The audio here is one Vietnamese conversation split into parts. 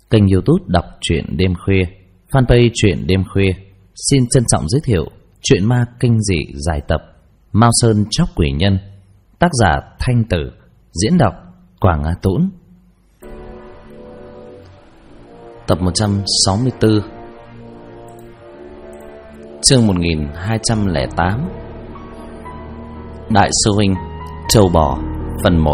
Kênh YouTube đọc truyện đêm khuya, fanpage truyện đêm khuya xin trân trọng giới thiệu truyện ma kinh dị dài tập Mao Sơn Chóc Quỷ Nhân, tác giả Thanh Tử, diễn đọc Quảng Á Tũng. Tập 164, chương 1208, Đại sư huynh Trâu Bò, phần 1.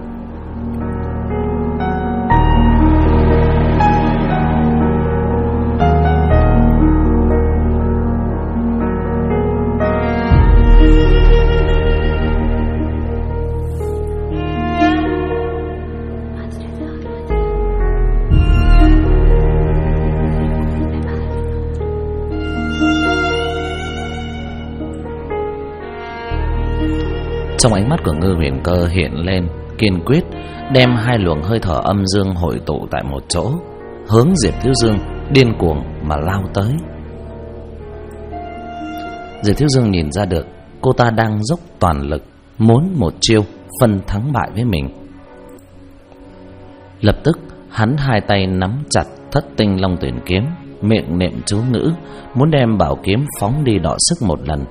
Trong ánh mắt của Ngư Huyền Cơ hiện lên kiên quyết, đem hai luồng hơi thở âm dương hội tụ tại một chỗ, hướng Diệp Thiếu Dương điên cuồng mà lao tới. Diệp Thiếu Dương nhìn ra được cô ta đang dốc toàn lực, muốn một chiêu phân thắng bại với mình. Lập tức hắn hai tay nắm chặt Thất Tinh Long Tuyển kiếm, miệng niệm chú ngữ, muốn đem bảo kiếm phóng đi đọ sức một lần.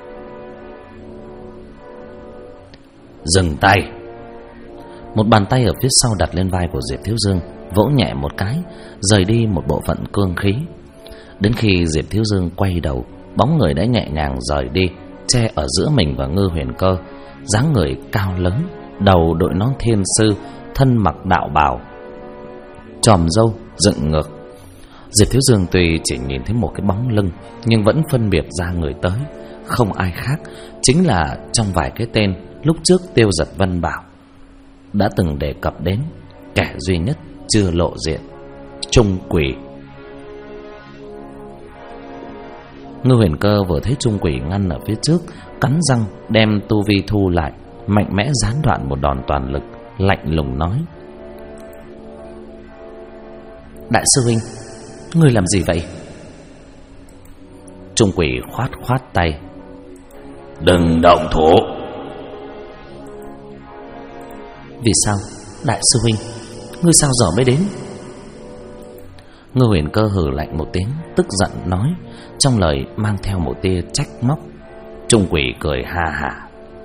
Dừng tay. Một bàn tay ở phía sau đặt lên vai của Diệp Thiếu Dương, vỗ nhẹ một cái, rời đi một bộ phận cương khí. Đến khi Diệp Thiếu Dương quay đầu, bóng người đã nhẹ nhàng rời đi, che ở giữa mình và Ngư Huyền Cơ. Dáng người cao lớn, đầu đội nón thiên sư, thân mặc đạo bào, chòm râu dựng ngược. Diệp Thiếu Dương tuy chỉ nhìn thấy một cái bóng lưng, nhưng vẫn phân biệt ra người tới. Không ai khác, chính là trong vài cái tên lúc trước Tiêu Giật Vân bảo đã từng đề cập đến, kẻ duy nhất chưa lộ diện, Trung Quỷ. Ngư Huyền Cơ vừa thấy Trung Quỷ ngăn ở phía trước, cắn răng đem tu vi thu lại, mạnh mẽ gián đoạn một đòn toàn lực, lạnh lùng nói: Đại sư huynh, ngươi làm gì vậy? Trung Quỷ khoát khoát tay: Đừng động thủ. Vì sao? Đại sư huynh, ngươi sao giờ mới đến? Ngư Huyền Cơ hừ lạnh một tiếng, tức giận nói, trong lời mang theo một tia trách móc. Trung Quỷ cười ha hả: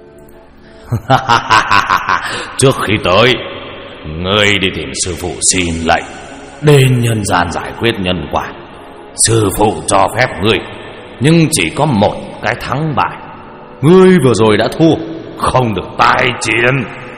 Trước khi tới, ngươi đi tìm sư phụ xin lệnh đến nhân gian giải quyết nhân quả. Sư phụ cho phép ngươi, nhưng chỉ có một cái thắng bại. Ngươi vừa rồi đã thua, không được tái chiến.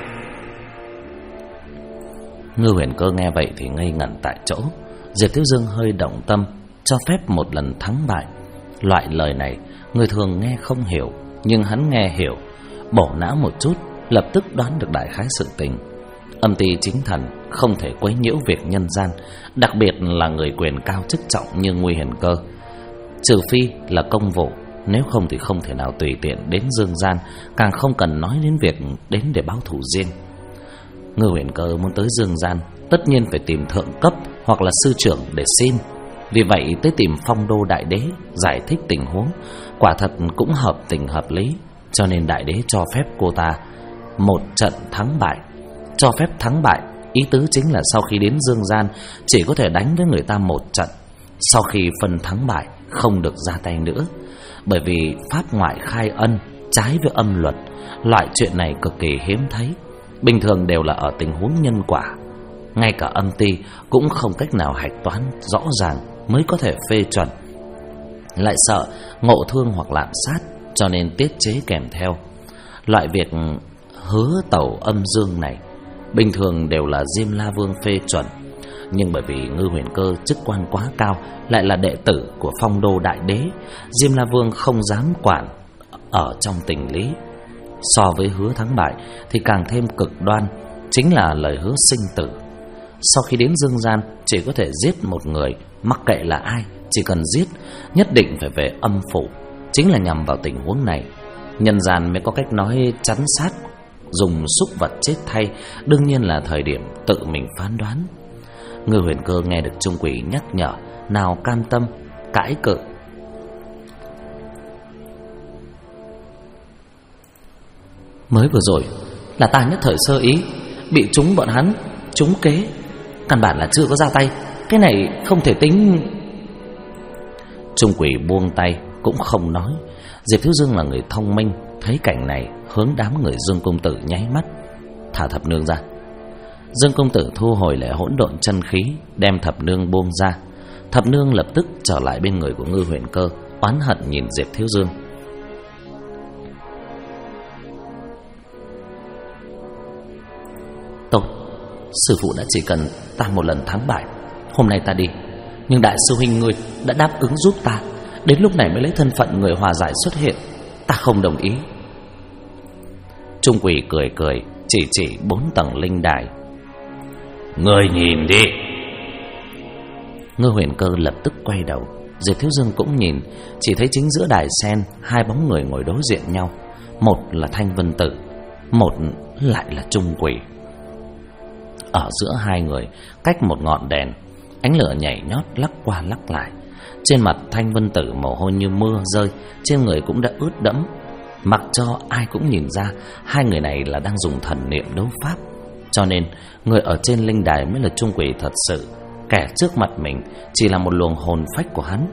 Ngư Huyền Cơ nghe vậy thì ngây ngẩn tại chỗ. Diệp Thiếu Dương hơi động tâm, cho phép một lần thắng bại. Loại lời này người thường nghe không hiểu, nhưng hắn nghe hiểu. Bổ não một chút, lập tức đoán được đại khái sự tình. Âm ty chính thần không thể quấy nhiễu việc nhân gian, đặc biệt là người quyền cao chức trọng như Ngư Huyền Cơ. Trừ phi là công vụ, nếu không thì không thể nào tùy tiện đến dương gian, càng không cần nói đến việc đến để báo thù riêng. Ngư Huyền Cơ muốn tới dương gian, tất nhiên phải tìm thượng cấp hoặc là sư trưởng để xin. Vì vậy tới tìm Phong Đô Đại Đế giải thích tình huống, quả thật cũng hợp tình hợp lý. Cho nên Đại Đế cho phép cô ta một trận thắng bại. Cho phép thắng bại, ý tứ chính là sau khi đến dương gian chỉ có thể đánh với người ta một trận. Sau khi phân thắng bại không được ra tay nữa. Bởi vì pháp ngoại khai ân trái với âm luật, loại chuyện này cực kỳ hiếm thấy. Bình thường đều là ở tình huống nhân quả. Ngay cả âm ty cũng không cách nào hạch toán rõ ràng mới có thể phê chuẩn. Lại sợ ngộ thương hoặc lạm sát, cho nên tiết chế kèm theo. Loại việc hứa tẩu âm dương này bình thường đều là Diêm La Vương phê chuẩn. Nhưng bởi vì Ngư Huyền Cơ chức quan quá cao, lại là đệ tử của Phong Đô Đại Đế, Diêm La Vương không dám quản ở trong tình lý. So với hứa thắng bại thì càng thêm cực đoan, chính là lời hứa sinh tử. Sau khi đến dương gian chỉ có thể giết một người, mặc kệ là ai, chỉ cần giết, nhất định phải về âm phủ. Chính là nhằm vào tình huống này, nhân gian mới có cách nói chắn sát, dùng súc vật chết thay. Đương nhiên là thời điểm tự mình phán đoán. Ngư Huyền Cơ nghe được Trung Quỷ nhắc nhở, nào cam tâm, cãi cự: Mới vừa rồi là ta nhất thời sơ ý, bị chúng bọn hắn trúng kế, căn bản là chưa có ra tay, cái này không thể tính. Trung quỷ buông tay cũng không nói. Diệp Thiếu Dương là người thông minh, thấy cảnh này hướng đám người Dương công tử nháy mắt: thả thập nương ra. Dương công tử thu hồi lại hỗn độn chân khí, đem thập nương buông ra. Thập nương lập tức trở lại bên người của Ngư Huyền Cơ, oán hận nhìn Diệp Thiếu Dương. Tốt, sư phụ đã chỉ cần ta một lần thắng bại. Hôm nay ta đi, nhưng đại sư huynh ngươi đã đáp ứng giúp ta, đến lúc này mới lấy thân phận người hòa giải xuất hiện. Ta không đồng ý. Trung quỷ cười cười, chỉ 4 tầng linh đài. Ngươi nhìn đi. Ngư Huyền Cơ lập tức quay đầu. Diệp Thiếu Dương cũng nhìn, chỉ thấy chính giữa đài sen 2 bóng người ngồi đối diện nhau. Một là Thanh Vân Tử, một lại là Trung quỷ. Ở giữa hai người, cách một ngọn đèn, ánh lửa nhảy nhót lắc qua lắc lại. Trên mặt Thanh Vân Tử mồ hôi như mưa rơi, trên người cũng đã ướt đẫm. Mặc cho ai cũng nhìn ra hai người này là đang dùng thần niệm đấu pháp. Cho nên người ở trên linh đài mới là Trung quỷ thật sự. Kẻ trước mặt mình chỉ là một luồng hồn phách của hắn.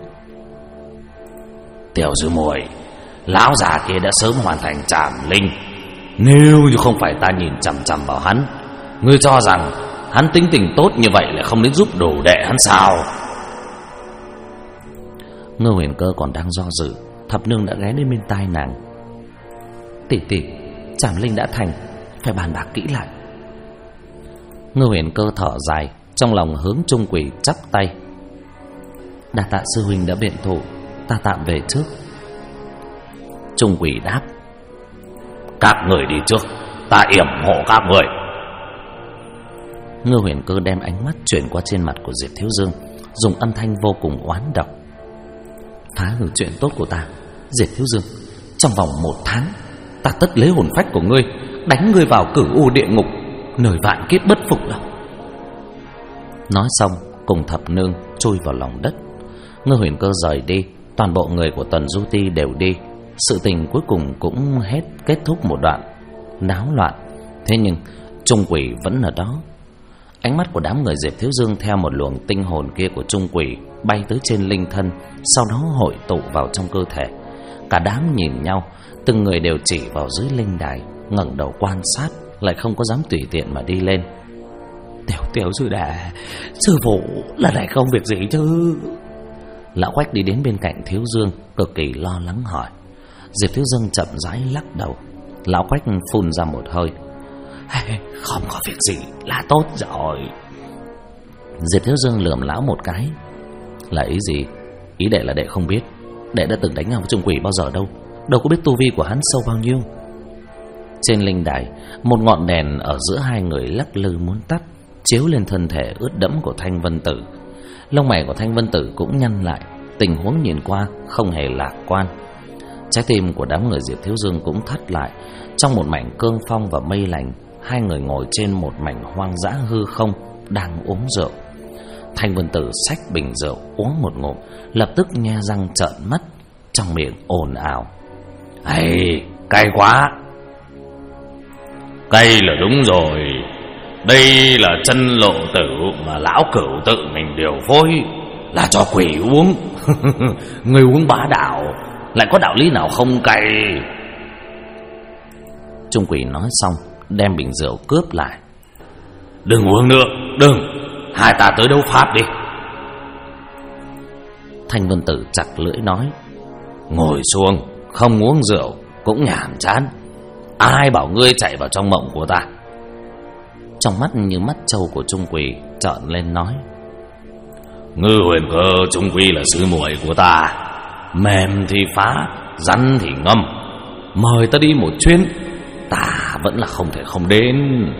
Tiểu sư muội, lão già kia đã sớm hoàn thành trảm linh. Nếu như không phải ta nhìn chằm chằm vào hắn, ngươi cho rằng hắn tính tình tốt như vậy lại không đến giúp đồ đệ hắn sao? Ngư Huyền Cơ còn đang do dự, thập nương đã ghé đến bên tai nàng. Tỷ tỷ, trảm linh đã thành, phải bàn bạc kỹ lại. Ngư Huyền Cơ thở dài, trong lòng hướng Trung quỷ chắp tay. Đa tạ sư huynh đã biện thủ, ta tạm về trước. Trung quỷ đáp: các người đi trước, ta yểm hộ các người. Ngư Huyền Cơ đem ánh mắt chuyển qua trên mặt của Diệp Thiếu Dương, dùng âm thanh vô cùng oán độc: phá hư chuyện tốt của ta, Diệp Thiếu Dương, trong vòng 1 tháng ta tất lấy hồn phách của ngươi, đánh ngươi vào cửu u địa ngục, nơi vạn kiếp bất phục đâu. Nói xong cùng thập nương chui vào lòng đất. Ngư Huyền Cơ rời đi, toàn bộ người của Tần Du Ti đều đi. Sự tình cuối cùng cũng kết thúc một đoạn náo loạn. Thế nhưng Trung quỷ vẫn ở đó. Ánh mắt của đám người Diệp Thiếu Dương theo một luồng tinh hồn kia của Trung quỷ bay tới trên linh thân, sau đó hội tụ vào trong cơ thể. Cả đám nhìn nhau, từng người đều chỉ vào dưới linh đài, ngẩng đầu quan sát, lại không có dám tùy tiện mà đi lên. Tiểu sư đệ, sư phụ lần này không việc gì chứ? Lão Quách đi đến bên cạnh Thiếu Dương, cực kỳ lo lắng hỏi. Diệp Thiếu Dương chậm rãi lắc đầu. Lão Quách phun ra một hơi: không có việc gì là tốt rồi. Diệp Thiếu Dương lườm lão một cái: là ý gì? Ý đệ là đệ không biết. Đệ đã từng đánh nhau với Trung quỷ bao giờ đâu, đâu có biết tu vi của hắn sâu bao nhiêu. Trên linh đài, một ngọn đèn ở giữa hai người lắc lư muốn tắt, chiếu lên thân thể ướt đẫm của Thanh Vân Tử. Lông mày của Thanh Vân Tử cũng nhăn lại, tình huống nhìn qua không hề lạc quan. Trái tim của đám người Diệp Thiếu Dương cũng thắt lại. Trong một mảnh cương phong và mây lạnh, hai người ngồi trên một mảnh hoang dã hư không, đang uống rượu. Thanh Vân Tử xách bình rượu uống một ngụm, lập tức nhe răng trợn mắt, trong miệng ồn ào: cay quá. Cay là đúng rồi. Đây là chân lộ tử mà lão cửu tự mình điều phối, là cho quỷ uống. Người uống bá đạo, lại có đạo lý nào không cay? Trung quỷ nói xong, đem bình rượu cướp lại. Đừng uống nữa, đừng, hai ta tới đấu pháp đi. Thanh Vân Tử chặt lưỡi nói: ngồi xuống, không uống rượu cũng nhàm chán. Ai bảo ngươi chạy vào trong mộng của ta? Trong mắt như mắt trâu của Trung quỷ trợn lên nói: Ngư Huyền Cơ Trung quy là sư muội của ta, mềm thì phá, rắn thì ngâm. Mời ta đi một chuyến, ta vẫn là không thể không đến.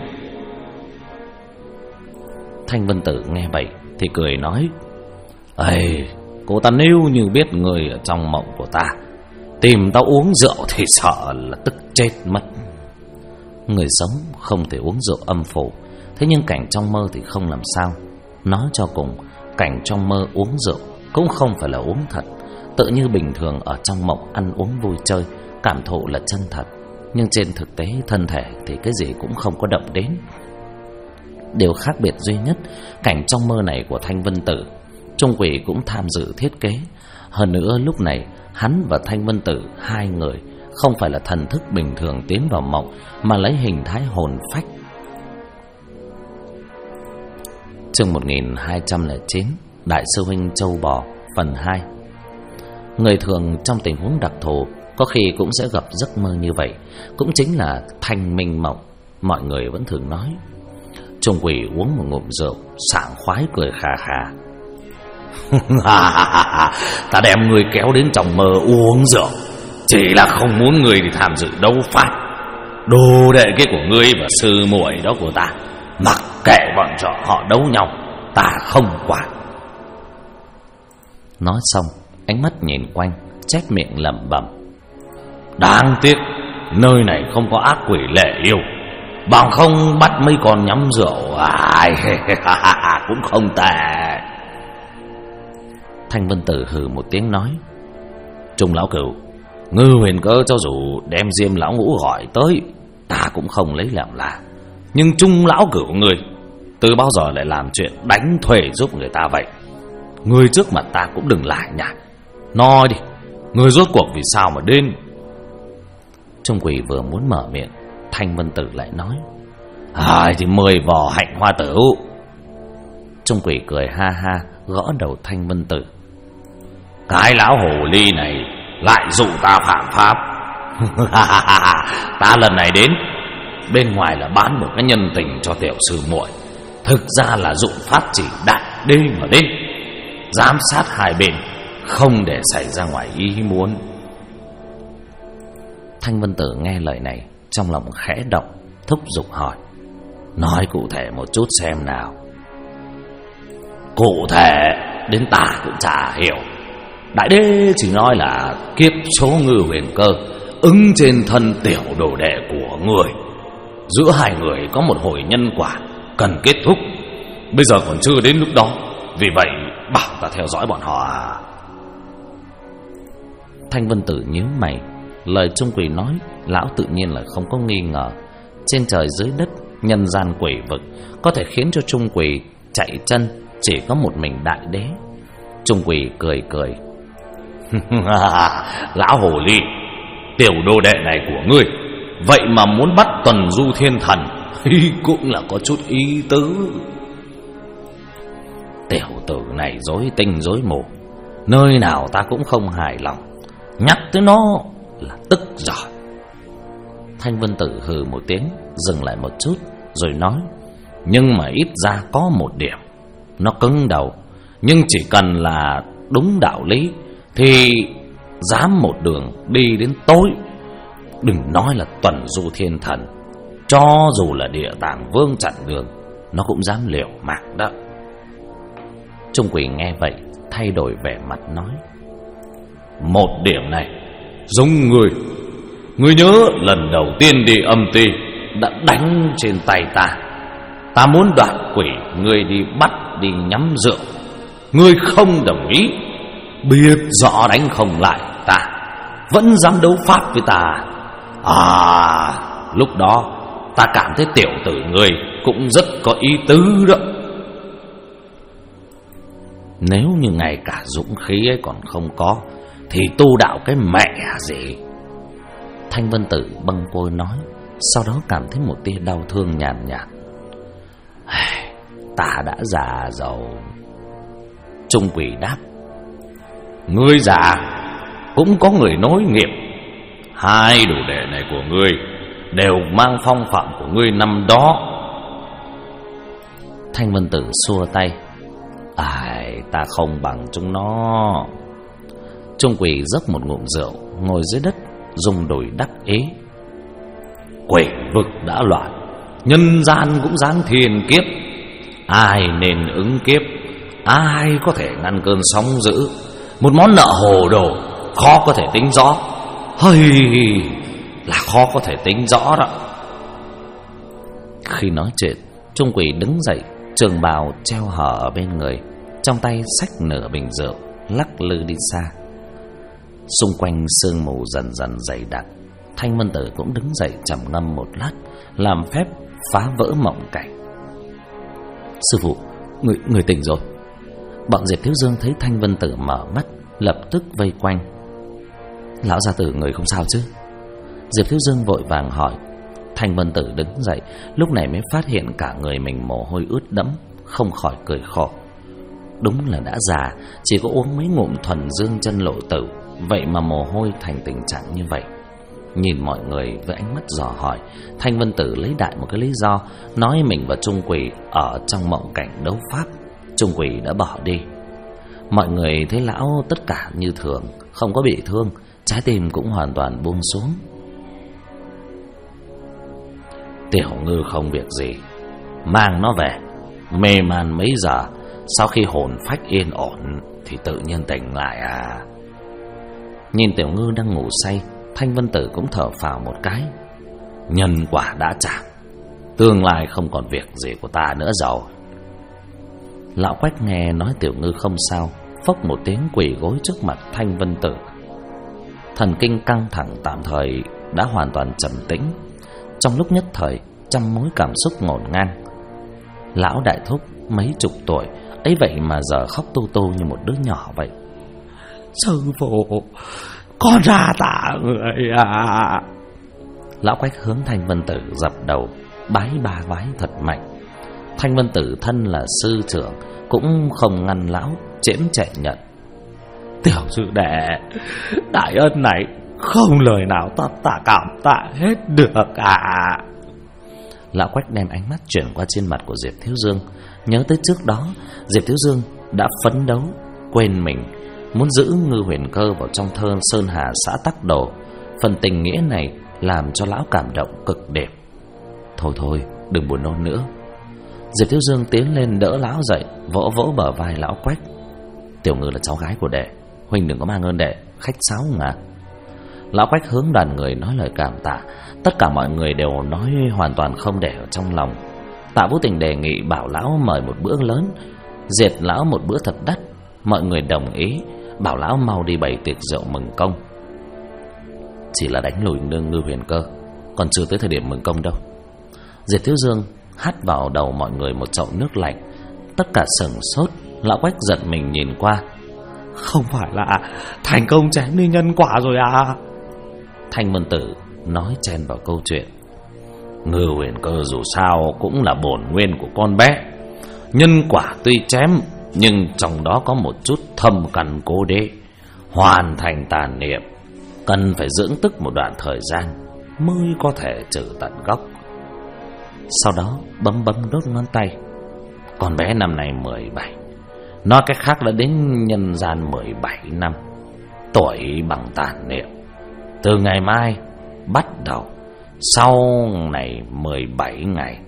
Thanh Vân Tử nghe vậy thì cười nói: cô ta nếu như biết người ở trong mộng của ta tìm tao uống rượu thì sợ là tức chết mất. Người sống không thể uống rượu âm phủ, thế nhưng cảnh trong mơ thì không làm sao. Nói cho cùng, cảnh trong mơ uống rượu cũng không phải là uống thật. Tự như bình thường ở trong mộng ăn uống vui chơi, cảm thụ là chân thật, nhưng trên thực tế thân thể thì cái gì cũng không có động đến. Điều khác biệt duy nhất, cảnh trong mơ này của Thanh Vân Tử, Trung Quỷ cũng tham dự thiết kế. Hơn nữa lúc này hắn và Thanh Vân Tử, hai người không phải là thần thức bình thường tiến vào mộng, mà lấy hình thái hồn phách. Chương 1209, Đại sư huynh Châu Bò, phần 2. Người thường trong tình huống đặc thù có khi cũng sẽ gặp giấc mơ như vậy, cũng chính là thanh minh mộng. Mọi người vẫn thường nói. Trung Quỷ uống một ngụm rượu, sảng khoái cười khà khà. Ta đem người kéo đến trong mơ uống rượu, chỉ là không muốn người đi tham dự đấu pháp. Đồ đệ kia của ngươi và sư muội đó của ta, mặc kệ bọn họ đấu nhau, ta không quản. Nói xong, ánh mắt nhìn quanh, chép miệng lẩm bẩm. Đáng tiếc nơi này không có ác quỷ lệ yêu, bằng không bắt mấy con nhắm rượu cũng không tệ. Thanh Vân Tử hừ một tiếng nói. Trung lão cửu, Ngư Huyền Cơ cho dù đem Diêm lão ngũ gọi tới, ta cũng không lấy làm lạ. Nhưng Trung lão cửu người từ bao giờ lại làm chuyện đánh thuê giúp người ta vậy? Người trước mặt ta cũng đừng lại nhạt. Nói đi, người rốt cuộc vì sao mà đến? Trung Quỷ vừa muốn mở miệng, Thanh Vân Tử lại nói. Thì 10 vò hạnh hoa tử. Trung Quỷ cười ha ha, gõ đầu Thanh Vân Tử. Cái lão hồ ly này lại dụ ta phạm pháp. Ta lần này đến, bên ngoài là bán một cái nhân tình cho tiểu sư muội, thực ra là dụng pháp chỉ đại đêm mà đến, giám sát hai bên, không để xảy ra ngoài ý muốn. Thanh Vân Tử nghe lời này, trong lòng khẽ động, thúc giục hỏi. Nói cụ thể một chút xem nào. Cụ thể đến ta cũng chả hiểu. Đại đế chỉ nói là kiếp số Ngư Huyền Cơ ứng trên thân tiểu đồ đệ của người, giữa hai người có một hồi nhân quả cần kết thúc. Bây giờ còn chưa đến lúc đó, vì vậy bảo ta theo dõi bọn họ à? Thanh Vân Tử nhíu mày. Lời Trung Quỷ nói, lão tự nhiên là không có nghi ngờ. Trên trời dưới đất, nhân gian quỷ vực, có thể khiến cho Trung Quỷ chạy chân chỉ có một mình đại đế. Trung Quỷ cười cười. Lão hồ ly, tiểu đồ đệ này của ngươi vậy mà muốn bắt Tuần Du Thiên Thần, cũng là có chút ý tứ. Tiểu tử này dối tinh dối mù, nơi nào ta cũng không hài lòng, nhắc tới nó là tức giỏi. Thanh Vân Tử hừ một tiếng, dừng lại một chút rồi nói. Nhưng mà ít ra có một điểm, nó cứng đầu, nhưng chỉ cần là đúng đạo lý thì dám một đường đi đến tối. Đừng nói là Tuần Du Thiên Thần, cho dù là Địa Tạng Vương chặn đường, nó cũng dám liều mạng đó. Trung Quỷ nghe vậy, thay đổi vẻ mặt nói. Một điểm này giống ngươi nhớ lần đầu tiên đi Âm Ti đã đánh trên tay ta. Ta muốn đoạt quỷ, ngươi đi bắt đi nhắm rượu, ngươi không đồng ý. Biết rõ đánh không lại ta, vẫn dám đấu pháp với ta. Lúc đó ta cảm thấy tiểu tử ngươi cũng rất có ý tứ đó. Nếu như ngay cả dũng khí ấy còn không có thì tu đạo cái mẹ gì? Thanh Vân Tử bâng quơ nói, sau đó cảm thấy một tia đau thương nhàn nhạt. Ta đã già rồi. Trung Quỷ đáp. Ngươi già cũng có người nối nghiệp. Hai đồ đệ này của ngươi đều mang phong phạm của ngươi năm đó. Thanh Vân Tử xua tay. Ta không bằng chúng nó. Trung Quỷ dốc một ngụm rượu, ngồi dưới đất dùng đùi đắc ý. Quỷ vực đã loạn, nhân gian cũng giáng thiên kiếp. Ai nên ứng kiếp, ai có thể ngăn cơn sóng dữ. Một món nợ hồ đồ khó có thể tính rõ. Là khó có thể tính rõ đó. Khi nói chuyện, Trung Quỷ đứng dậy, trường bào treo hở ở bên người, trong tay xách nửa bình rượu, lắc lư đi xa. Xung quanh sương mù dần dần dày đặc. Thanh Vân Tử cũng đứng dậy trầm ngâm một lát, làm phép phá vỡ mộng cảnh. Sư phụ, người tỉnh rồi. Bọn Diệp Thiếu Dương thấy Thanh Vân Tử mở mắt, lập tức vây quanh. Lão gia tử người không sao chứ? Diệp Thiếu Dương vội vàng hỏi. Thanh Vân Tử đứng dậy, lúc này mới phát hiện cả người mình mồ hôi ướt đẫm, không khỏi cười khổ. Đúng là đã già, chỉ có uống mấy ngụm thuần dương chân lộ tử, vậy mà mồ hôi thành tình trạng như vậy. Nhìn mọi người với ánh mắt dò hỏi, Thanh Vân Tử lấy đại một cái lý do, nói mình và Trung Quỷ ở trong mộng cảnh đấu pháp. Trung Quỷ đã bỏ đi. Mọi người thấy lão tất cả như thường, không có bị thương, trái tim cũng hoàn toàn buông xuống. Tiểu Ngư không việc gì, mang nó về. Mê man mấy giờ, sau khi hồn phách yên ổn thì tự nhiên tỉnh lại à. Nhìn Tiểu Ngư đang ngủ say, Thanh Vân Tử cũng thở phào một cái. Nhân quả đã trả, tương lai không còn việc gì của ta nữa rồi. Lão Quách nghe nói Tiểu Ngư không sao, phốc một tiếng quỳ gối trước mặt Thanh Vân Tử. Thần kinh căng thẳng tạm thời đã hoàn toàn trầm tĩnh. Trong lúc nhất thời, trăm mối cảm xúc ngổn ngang. Lão đại thúc mấy chục tuổi ấy vậy mà giờ khóc tu tu như một đứa nhỏ vậy. Sư phụ, con ra tạ người à. Lão Quách hướng Thanh Vân Tử dập đầu, bái ba vái thật mạnh. Thanh Vân Tử thân là sư trưởng cũng không ngăn lão, chễm chệ nhận. Tiểu sư đệ, đại ân này không lời nào ta cảm tạ hết được à. Lão Quách đem ánh mắt chuyển qua trên mặt của Diệp Thiếu Dương, nhớ tới trước đó Diệp Thiếu Dương đã phấn đấu quên mình, muốn giữ Ngư Huyền Cơ vào trong thơ Sơn Hà xã Tắc Đồ. Phần tình nghĩa này làm cho lão cảm động cực điểm. Thôi đừng buồn nôn nữa. Diệp Thiếu Dương tiến lên đỡ lão dậy, vỗ vỗ bờ vai lão Quách. Tiểu Ngư là cháu gái của đệ, huynh đừng có mang ơn đệ, khách sáo ngà. Lão Quách hướng đoàn người nói lời cảm tạ. Tất cả mọi người đều nói hoàn toàn không để ở trong lòng. Tạ Vũ Tình đề nghị bảo lão mời một bữa lớn, diệt lão một bữa thật đắt. Mọi người đồng ý, bảo lão mau đi bày tiệc rượu mừng công. Chỉ là đánh lùi nương Ngư Huyền Cơ, còn chưa tới thời điểm mừng công đâu. Diệp Thiếu Dương hắt vào đầu mọi người một chậu nước lạnh. Tất cả sửng sốt. Lão Quách giật mình nhìn qua. Không phải là thành công chém đi nhân quả rồi à? Thanh Vân Tử nói chen vào câu chuyện. Ngư Huyền Cơ dù sao cũng là bổn nguyên của con bé. Nhân quả tuy chém, nhưng trong đó có một chút thâm căn cố đế. Hoàn thành tàn niệm cần phải dưỡng tức một đoạn thời gian mới có thể trừ tận gốc. Sau đó bấm đốt ngón tay. Con bé năm nay 17, nói cách khác đã đến nhân gian 17 năm. Tuổi bằng tàn niệm. Từ ngày mai bắt đầu, sau này 17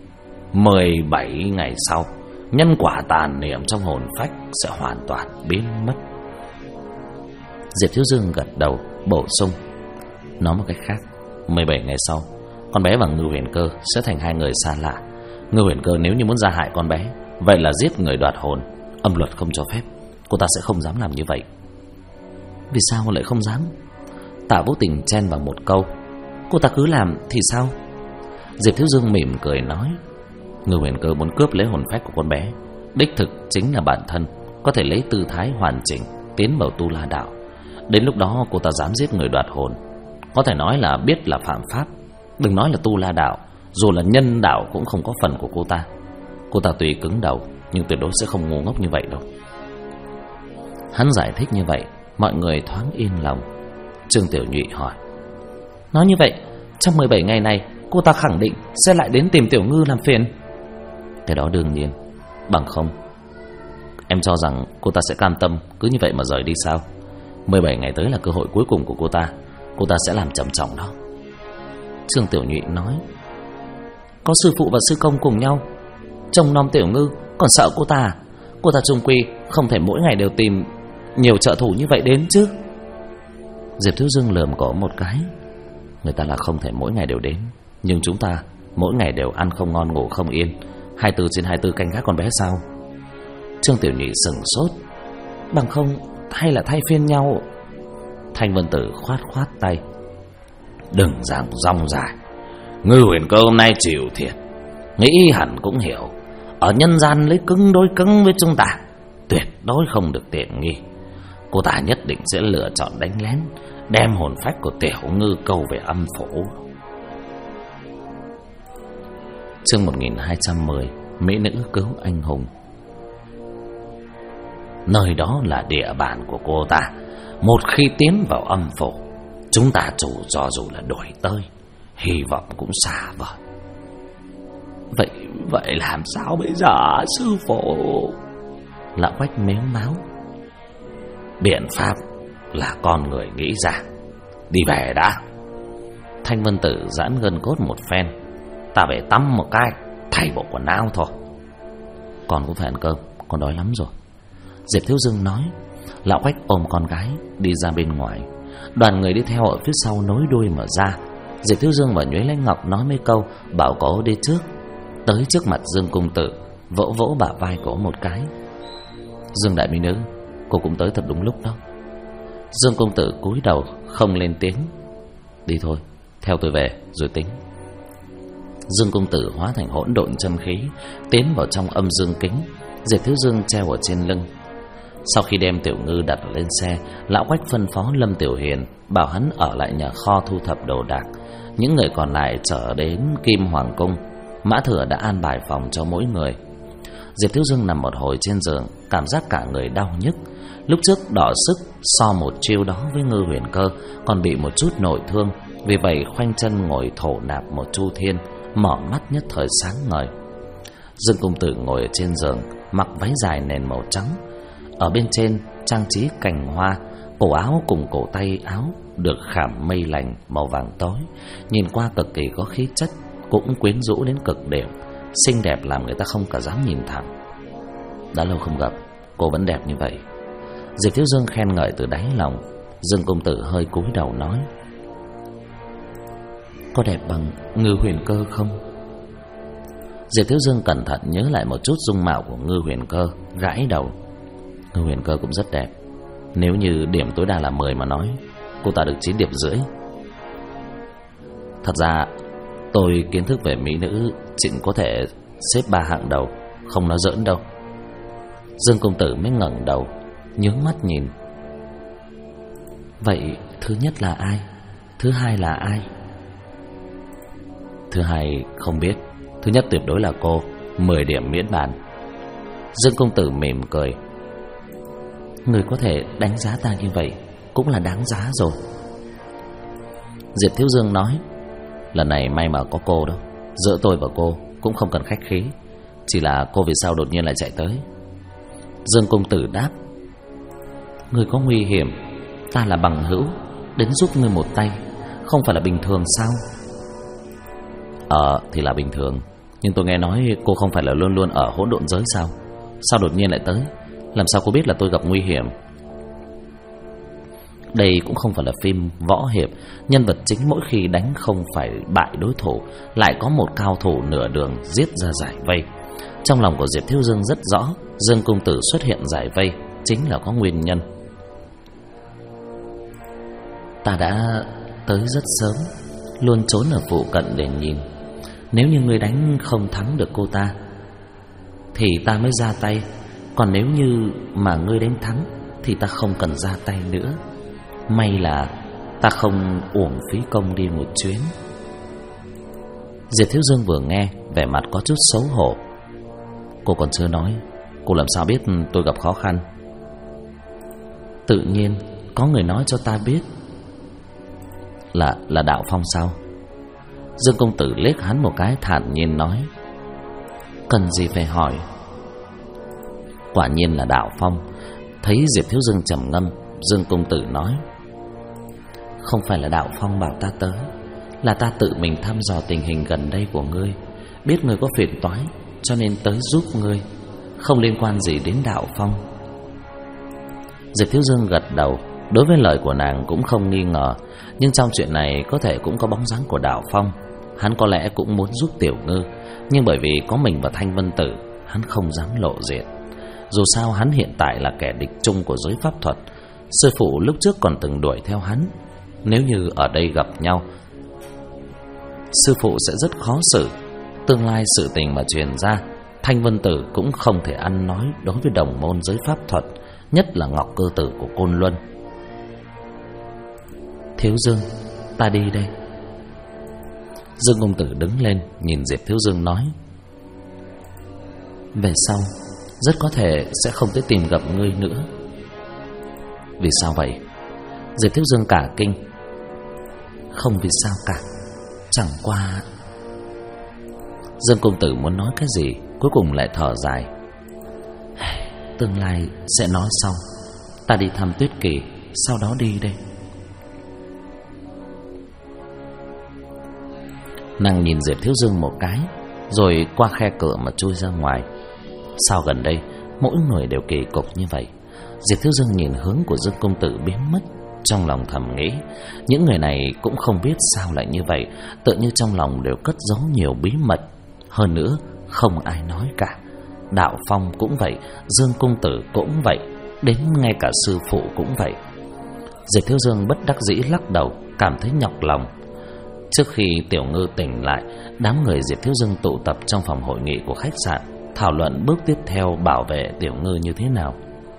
ngày sau, nhân quả tàn niệm trong hồn phách sẽ hoàn toàn biến mất. Diệp Thiếu Dương gật đầu bổ sung. Nói một cách khác, 17 ngày sau, con bé và Ngư Huyền Cơ sẽ thành hai người xa lạ. Ngư Huyền Cơ nếu như muốn gia hại con bé, vậy là giết người đoạt hồn, âm luật không cho phép. Cô ta sẽ không dám làm như vậy. Vì sao lại không dám? Tạ Vũ Tình chen vào một câu. Cô ta cứ làm thì sao? Diệp Thiếu Dương mỉm cười nói. Ngư Huyền Cơ muốn cướp lấy hồn phách của con bé, đích thực chính là bản thân có thể lấy tư thái hoàn chỉnh tiến vào Tu La Đạo. Đến lúc đó cô ta dám giết người đoạt hồn, có thể nói là biết là phạm pháp. Đừng nói là Tu La Đạo, dù là nhân đạo cũng không có phần của cô ta. Cô ta tuy cứng đầu, nhưng tuyệt đối sẽ không ngu ngốc như vậy đâu. Hắn giải thích như vậy, mọi người thoáng yên lòng. Trương Tiểu Nhụy hỏi. Nói như vậy, trong 17 ngày này cô ta khẳng định sẽ lại đến tìm Tiểu Ngư làm phiền. Cái đó đương nhiên. Bằng không, em cho rằng cô ta sẽ cam tâm cứ như vậy mà rời đi sao? 17 ngày tới là cơ hội cuối cùng của cô ta. Cô ta sẽ làm trầm trọng đó. Trương Tiểu Nhụy nói. Có sư phụ và sư công cùng nhau trông nom Tiểu Ngư, còn sợ cô ta à? Cô ta chung quy không thể mỗi ngày đều tìm nhiều trợ thủ như vậy đến chứ. Diệp Thiếu Dương lườm cổ một cái. Người ta là không thể mỗi ngày đều đến, nhưng chúng ta mỗi ngày đều ăn không ngon ngủ không yên, 24/24 canh gác con bé sao? Trương Tiểu Nhụy sừng sốt. Bằng không hay là thay phiên nhau? Thanh Vân Tử khoát tay. Đừng rong dài. Ngư Huyền Cơ hôm nay chịu thiệt, nghĩ hẳn cũng hiểu. ở nhân gian lấy cứng đối cứng với chúng ta, tuyệt đối không được tiện nghi. Cô ta nhất định sẽ lựa chọn đánh lén, đem hồn phách của Tiểu Ngư câu về âm phủ. Chương 1210, Mỹ nữ cứu anh hùng. Nơi đó là địa bàn của cô ta. Một khi tiến vào âm phủ, chúng ta cho dù là đuổi tới, hy vọng cũng xa vời. Vậy làm sao bây giờ sư phụ? Lão Quách mếu máo. Biện pháp là con người nghĩ ra. Đi về đã. Thanh Vân Tử giãn gân cốt một phen. Ta về tắm một cái, thay bộ quần áo thôi. Con cũng phải ăn cơm, con đói lắm rồi. Diệp Thiếu Dương nói. Lão Quách ôm con gái đi ra bên ngoài. Đoàn người đi theo ở phía sau nối đuôi mở ra. Diệp Thiếu Dương và Nhuế Lãnh Ngọc nói mấy câu, bảo cô đi trước. Tới trước mặt Dương Công Tử, vỗ vỗ bả vai cổ một cái. Dương đại mỹ nữ, cô cũng tới thật đúng lúc đó. Dương Công Tử cúi đầu không lên tiếng. Đi thôi, theo tôi về rồi tính. Dương Công Tử hóa thành hỗn độn chân khí, tiến vào trong âm dương kính. Diệp Thiếu Dương treo ở trên lưng. Sau khi đem Tiểu Ngư đặt lên xe, Lão Quách phân phó Lâm Tiểu Hiền bảo hắn ở lại nhà kho thu thập đồ đạc. Những người còn lại trở đến Kim Hoàng Cung. Mã Thừa đã an bài phòng cho mỗi người. Diệp Thiếu Dương nằm một hồi trên giường, cảm giác cả người đau nhức. Lúc trước đỏ sức so một chiêu đó với Ngư Huyền Cơ, còn bị một chút nội thương. Vì vậy khoanh chân ngồi thổ nạp một chu thiên, mở mắt nhất thời sáng ngời. Dương Công Tử ngồi ở trên giường, mặc váy dài nền màu trắng. Ở bên trên trang trí cành hoa. Cổ áo cùng cổ tay áo được khảm mây lành màu vàng tối, nhìn qua cực kỳ có khí chất, cũng quyến rũ đến cực điểm, xinh đẹp làm người ta không cả dám nhìn thẳng. Đã lâu không gặp, cô vẫn đẹp như vậy. Diệp Thiếu Dương khen ngợi từ đáy lòng. Dương Công Tử hơi cúi đầu nói. Có đẹp bằng Ngư Huyền Cơ không? Diệp Thiếu Dương cẩn thận nhớ lại một chút dung mạo của Ngư Huyền Cơ, gãi đầu. Ngư Huyền Cơ cũng rất đẹp. Nếu như điểm tối đa là 10 mà nói, cô ta được 9 điểm rưỡi. Thật ra tôi kiến thức về mỹ nữ chỉ có thể xếp 3 hạng đầu, không nói giỡn đâu. Dương Công Tử mới ngẩng đầu, nhướng mắt nhìn. Vậy thứ nhất là ai? Thứ hai là ai? Thứ hai không biết. Thứ nhất tuyệt đối là cô, 10 điểm miễn bàn. Dương Công Tử mỉm cười. Người có thể đánh giá ta như vậy cũng là đáng giá rồi. Diệp Thiếu Dương nói. Lần này may mà có cô đâu. Giữa tôi và cô cũng không cần khách khí. Chỉ là cô vì sao đột nhiên lại chạy tới? Dương Công Tử đáp. Người có nguy hiểm, ta là bằng hữu, đến giúp ngươi một tay, không phải là bình thường sao? Thì là bình thường. Nhưng tôi nghe nói cô không phải là luôn luôn ở hỗn độn giới sao? Sao đột nhiên lại tới? Làm sao cô biết là tôi gặp nguy hiểm? Đây cũng không phải là phim võ hiệp. Nhân vật chính mỗi khi đánh không phải bại đối thủ, lại có một cao thủ nửa đường giết ra giải vây. Trong lòng của Diệp Thiếu Dương rất rõ, Dương Công Tử xuất hiện giải vây chính là có nguyên nhân. Ta đã tới rất sớm, luôn trốn ở phụ cận để nhìn. Nếu như ngươi đánh không thắng được cô ta thì ta mới ra tay. Còn nếu như mà ngươi đánh thắng thì ta không cần ra tay nữa. May là ta không uổng phí công đi một chuyến. Diệp Thiếu Dương vừa nghe, vẻ mặt có chút xấu hổ. Cô còn chưa nói, cô làm sao biết tôi gặp khó khăn? Tự nhiên có người nói cho ta biết. Là Đạo Phong sao? Dương Công Tử liếc hắn một cái thản nhiên nói. Cần gì phải hỏi? Quả nhiên là Đạo Phong. Thấy Diệp Thiếu Dương trầm ngâm, Dương Công Tử nói. Không phải là Đạo Phong bảo ta tới, là ta tự mình thăm dò tình hình gần đây của ngươi, biết ngươi có phiền toái cho nên tới giúp ngươi, không liên quan gì đến Đạo Phong. Diệp Thiếu Dương gật đầu. Đối với lời của nàng cũng không nghi ngờ, nhưng trong chuyện này có thể cũng có bóng dáng của Đạo Phong. Hắn có lẽ cũng muốn giúp Tiểu Ngư, nhưng bởi vì có mình và Thanh Vân Tử, hắn không dám lộ diện. Dù sao hắn hiện tại là kẻ địch chung của giới pháp thuật. Sư phụ lúc trước còn từng đuổi theo hắn. Nếu như ở đây gặp nhau, sư phụ sẽ rất khó xử. Tương lai sự tình mà truyền ra, Thanh Vân Tử cũng không thể ăn nói đối với đồng môn giới pháp thuật, nhất là Ngọc Cơ Tử của Côn Luân. Thiếu Dương, ta đi đây. Dương công tử đứng lên, nhìn Diệp Thiếu Dương nói: về sau rất có thể sẽ không tới tìm gặp ngươi nữa. Vì sao vậy? Diệp Thiếu Dương cả kinh. Không vì sao cả, chẳng qua... Dương công tử muốn nói cái gì, cuối cùng lại thở dài. Tương lai sẽ nói sau. Ta đi thăm Tuyết Kỳ, sau đó đi đây. Nàng nhìn Diệp Thiếu Dương một cái, rồi qua khe cửa mà chui ra ngoài. Sao gần đây mỗi người đều kỳ cục như vậy? Diệp Thiếu Dương nhìn hướng của Dương công tử biến mất, trong lòng thầm nghĩ, những người này cũng không biết sao lại như vậy, tự như trong lòng đều cất giấu nhiều bí mật. Hơn nữa không ai nói cả. Đạo Phong cũng vậy, Dương công tử cũng vậy, đến ngay cả sư phụ cũng vậy. Diệp Thiếu Dương bất đắc dĩ lắc đầu, cảm thấy nhọc lòng. Trước khi Tiểu Ngư tỉnh lại, đám người Diệp Thiếu Dương tụ tập trong phòng hội nghị của khách sạn, thảo luận bước tiếp theo bảo vệ Tiểu Ngư như thế nào.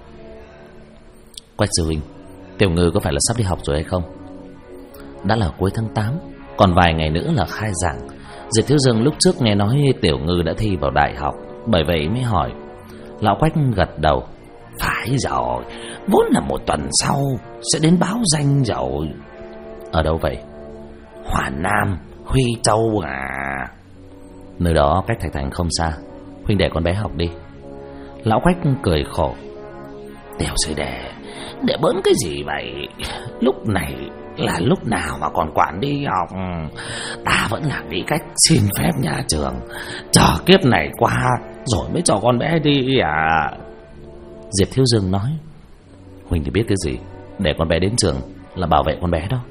Quách sư huynh, Tiểu Ngư có phải là sắp đi học rồi hay không? Đã là cuối tháng 8, còn vài ngày nữa là khai giảng. Diệp Thiếu Dương lúc trước nghe nói Tiểu Ngư đã thi vào đại học, bởi vậy mới hỏi. Lão Quách gật đầu. Phải rồi, vốn là một tuần sau sẽ đến báo danh rồi. Ở đâu vậy? Hòa Nam, Huy Châu à. Nơi đó cách Thạch Thành không xa, huynh để con bé học đi. Lão Quách cười khổ. Tiểu sư để bớn cái gì vậy? Lúc này là lúc nào mà còn quản đi học? Ta vẫn là nghĩ cách xin phép nhà trường, chờ kiếp này qua rồi mới cho con bé đi à. Diệp Thiếu Dương nói. Huynh thì biết cái gì, để con bé đến trường là bảo vệ con bé đâu.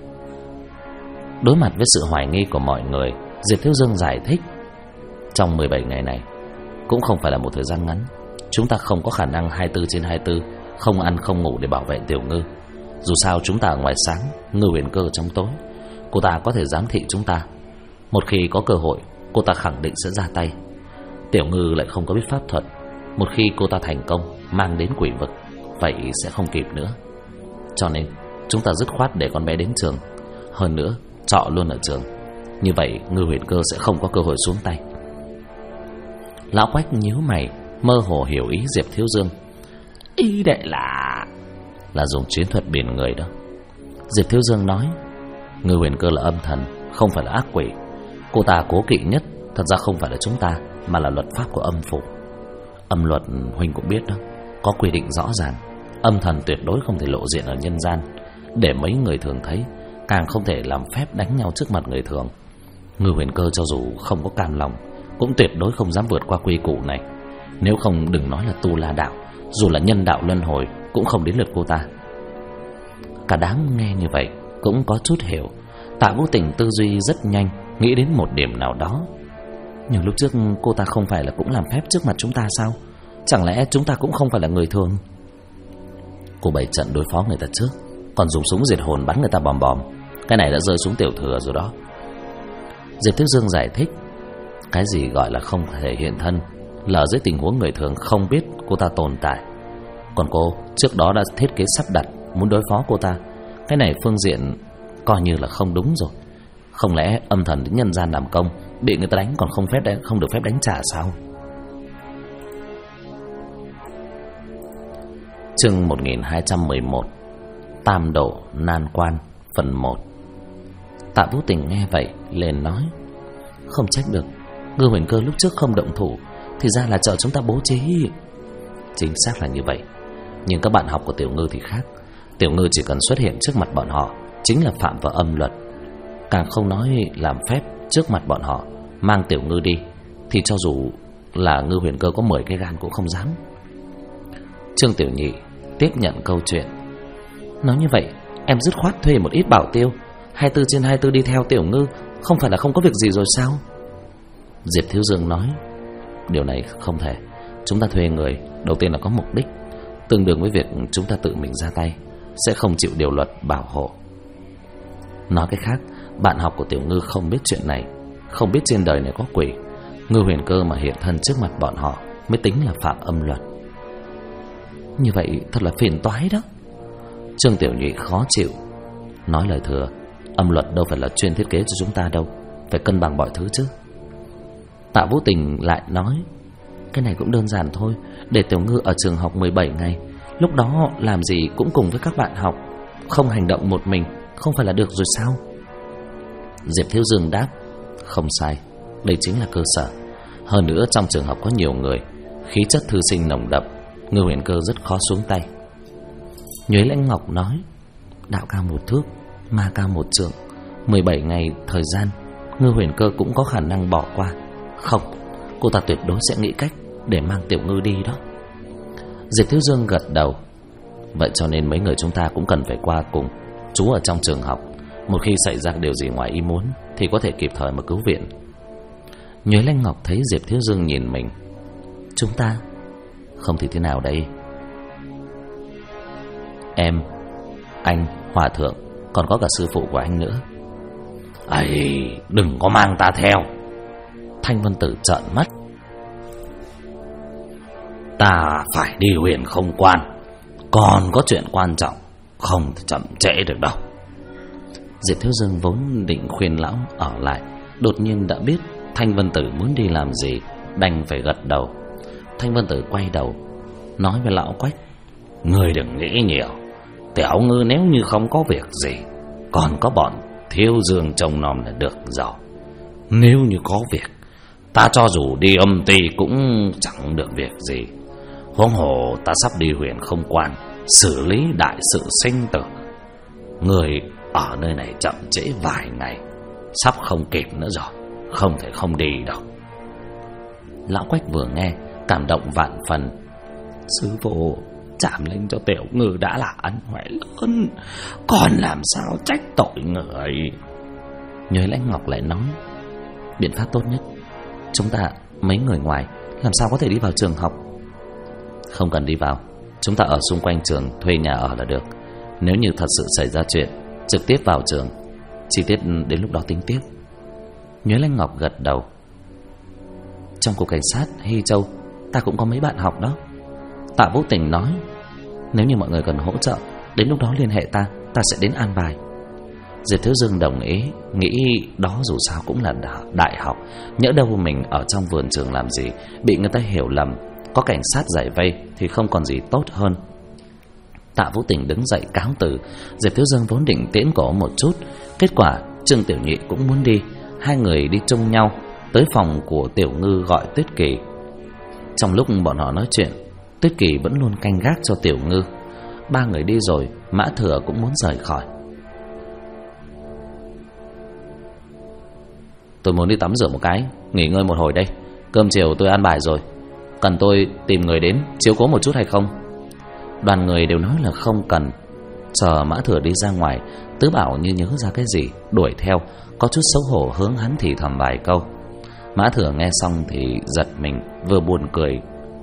Đối mặt với sự hoài nghi của mọi người, Diệp Thiếu Dương giải thích. Trong 17 ngày này cũng không phải là một thời gian ngắn. Chúng ta không có khả năng 24/24 không ăn không ngủ để bảo vệ Tiểu Ngư. Dù sao chúng ta ở ngoài sáng, Ngư Huyền Cơ trong tối. Cô ta có thể giám thị chúng ta. Một khi có cơ hội, cô ta khẳng định sẽ ra tay. Tiểu Ngư lại không có biết pháp thuật. Một khi cô ta thành công mang đến quỷ vực, vậy sẽ không kịp nữa. Cho nên chúng ta dứt khoát để con bé đến trường. Hơn nữa trọ luôn ở trường. Như vậy Ngư Huyền Cơ sẽ không có cơ hội xuống tay. Lão Quách nhíu mày, mơ hồ hiểu ý Diệp Thiếu Dương. Ý đệ là dùng chiến thuật biển người đó. Diệp Thiếu Dương nói. Ngư Huyền Cơ là âm thần, không phải là ác quỷ. Cô ta cố kỵ nhất thật ra không phải là chúng ta, mà là luật pháp của âm phủ. Âm luật huynh cũng biết đó, có quy định rõ ràng. Âm thần tuyệt đối không thể lộ diện ở nhân gian, để mấy người thường thấy. Càng không thể làm phép đánh nhau trước mặt người thường. Ngư Huyền Cơ cho dù không có cam lòng, cũng tuyệt đối không dám vượt qua quy củ này. Nếu không đừng nói là tu la đạo, dù là nhân đạo luân hồi cũng không đến lượt cô ta. Cả đám nghe như vậy cũng có chút hiểu. Tạ Vũ Tình tư duy rất nhanh, nghĩ đến một điểm nào đó. Nhưng lúc trước cô ta không phải là cũng làm phép trước mặt chúng ta sao? Chẳng lẽ chúng ta cũng không phải là người thường? Cô bày trận đối phó người ta trước, còn dùng súng diệt hồn bắn người ta bòm bòm. Cái này đã rơi xuống tiểu thừa rồi đó. Diệp Thiếu Dương giải thích. Cái gì gọi là không thể hiện thân là dưới tình huống người thường không biết cô ta tồn tại. Còn cô trước đó đã thiết kế sắp đặt muốn đối phó cô ta. Cái này phương diện coi như là không đúng rồi. Không lẽ âm thần đến nhân gian làm công, bị người ta đánh còn không được phép đánh trả sao? Chương 1211 Tam Độ Nan Quan phần 1. Tạ Vũ Tình nghe vậy liền nói. Không trách được, Ngư Huyền Cơ lúc trước không động thủ, thì ra là chờ chúng ta bố trí. Chính xác là như vậy. Nhưng các bạn học của Tiểu Ngư thì khác. Tiểu Ngư chỉ cần xuất hiện trước mặt bọn họ chính là phạm vào âm luật. Càng không nói làm phép trước mặt bọn họ, mang Tiểu Ngư đi, thì cho dù là Ngư Huyền Cơ có 10 cái gan cũng không dám. Trương Tiểu Nhị tiếp nhận câu chuyện. Nói như vậy em dứt khoát thuê một ít bảo tiêu 24/24 đi theo Tiểu Ngư, không phải là không có việc gì rồi sao? Diệp Thiếu Dương nói. Điều này không thể. Chúng ta thuê người đầu tiên là có mục đích, tương đương với việc chúng ta tự mình ra tay, sẽ không chịu điều luật bảo hộ. Nói cách khác, bạn học của Tiểu Ngư không biết chuyện này, không biết trên đời này có quỷ. Ngư Huyền Cơ mà hiện thân trước mặt bọn họ mới tính là phạm âm luật. Như vậy thật là phiền toái đó. Trương Tiểu Nhụy khó chịu, nói lời thừa. Âm luật đâu phải là chuyên thiết kế cho chúng ta đâu, phải cân bằng mọi thứ chứ. Tạ Vũ Tình lại nói, cái này cũng đơn giản thôi. Để Tiểu Ngư ở trường học 17 ngày, lúc đó làm gì cũng cùng với các bạn học, không hành động một mình, không phải là được rồi sao? Diệp Thiếu Dương đáp, không sai, đây chính là cơ sở. Hơn nữa trong trường học có nhiều người, khí chất thư sinh nồng đậm, Ngư Huyền Cơ rất khó xuống tay. Nhuế Lãnh Ngọc nói, đạo cao một thước, ma cao một trượng, 17 ngày thời gian, Ngư Huyền Cơ cũng có khả năng bỏ qua. Không, cô ta tuyệt đối sẽ nghĩ cách để mang Tiểu Ngư đi đó. Diệp Thiếu Dương gật đầu. Vậy cho nên mấy người chúng ta cũng cần phải qua cùng chú ở trong trường học. Một khi xảy ra điều gì ngoài ý muốn thì có thể kịp thời mà cứu viện. Nhuế Lãnh Ngọc thấy Diệp Thiếu Dương nhìn mình. Chúng ta? Không thì thế nào đây? Em, anh, Hòa Thượng, còn có cả sư phụ của anh nữa. Ấy, đừng có mang ta theo. Thanh Vân Tử trợn mắt. Ta phải đi Huyền Không Quan, còn có chuyện quan trọng, không thể chậm trễ được đâu. Diệp Thiếu Dương vốn định khuyên lão ở lại, đột nhiên đã biết Thanh Vân Tử muốn đi làm gì, đành phải gật đầu. Thanh Vân Tử quay đầu nói với lão Quách, người đừng nghĩ nhiều, Tiểu Ngư nếu như không có việc gì, còn có bọn Thiếu Dương trông nom là được rồi. Nếu như có việc, ta cho dù đi âm ty cũng chẳng được việc gì. Huống hồ ta sắp đi Huyền Không Quan xử lý đại sự sinh tử, người ở nơi này chậm trễ vài ngày sắp không kịp nữa rồi, không thể không đi đâu. Lão Quách vừa nghe cảm động vạn phần. Sư phụ chạm lên cho Tiểu Ngư đã là ân huệ lớn, còn làm sao trách tội người. Nhuế Lãnh Ngọc lại nói, biện pháp tốt nhất, chúng ta mấy người ngoài làm sao có thể đi vào trường học. Không cần đi vào, chúng ta ở xung quanh trường thuê nhà ở là được. Nếu như thật sự xảy ra chuyện, trực tiếp vào trường, chi tiết đến lúc đó tính tiếp. Nhuế Lãnh Ngọc gật đầu. Trong cục cảnh sát Hy Châu, ta cũng có mấy bạn học đó. Tạ Vũ Tình nói, nếu như mọi người cần hỗ trợ, đến lúc đó liên hệ ta, ta sẽ đến an bài. Diệp Thiếu Dương đồng ý, nghĩ đó dù sao cũng là đại học, nhỡ đâu mình ở trong vườn trường làm gì bị người ta hiểu lầm, có cảnh sát giải vây thì không còn gì tốt hơn. Tạ Vũ Tình đứng dậy cáo từ. Diệp Thiếu Dương vốn định tiễn cổ một chút, kết quả Trương Tiểu Nhụy cũng muốn đi. Hai người đi chung nhau tới phòng của Tiểu Ngư gọi Tuyết Kỳ. Trong lúc bọn họ nói chuyện, Tuyết Kỳ vẫn luôn canh gác cho Tiểu Ngư. Ba người đi rồi, Mã Thừa cũng muốn rời khỏi. Tôi muốn đi tắm rửa một cái, nghỉ ngơi một hồi đây. Cơm chiều tôi ăn bài rồi, cần tôi tìm người đến chiếu cố một chút hay không? Đoàn người đều nói là không cần. Chờ Mã Thừa đi ra ngoài, Tứ Bảo như nhớ ra cái gì, đuổi theo, có chút xấu hổ hướng hắn thì thầm vài câu. Mã Thừa nghe xong thì giật mình, vừa buồn cười.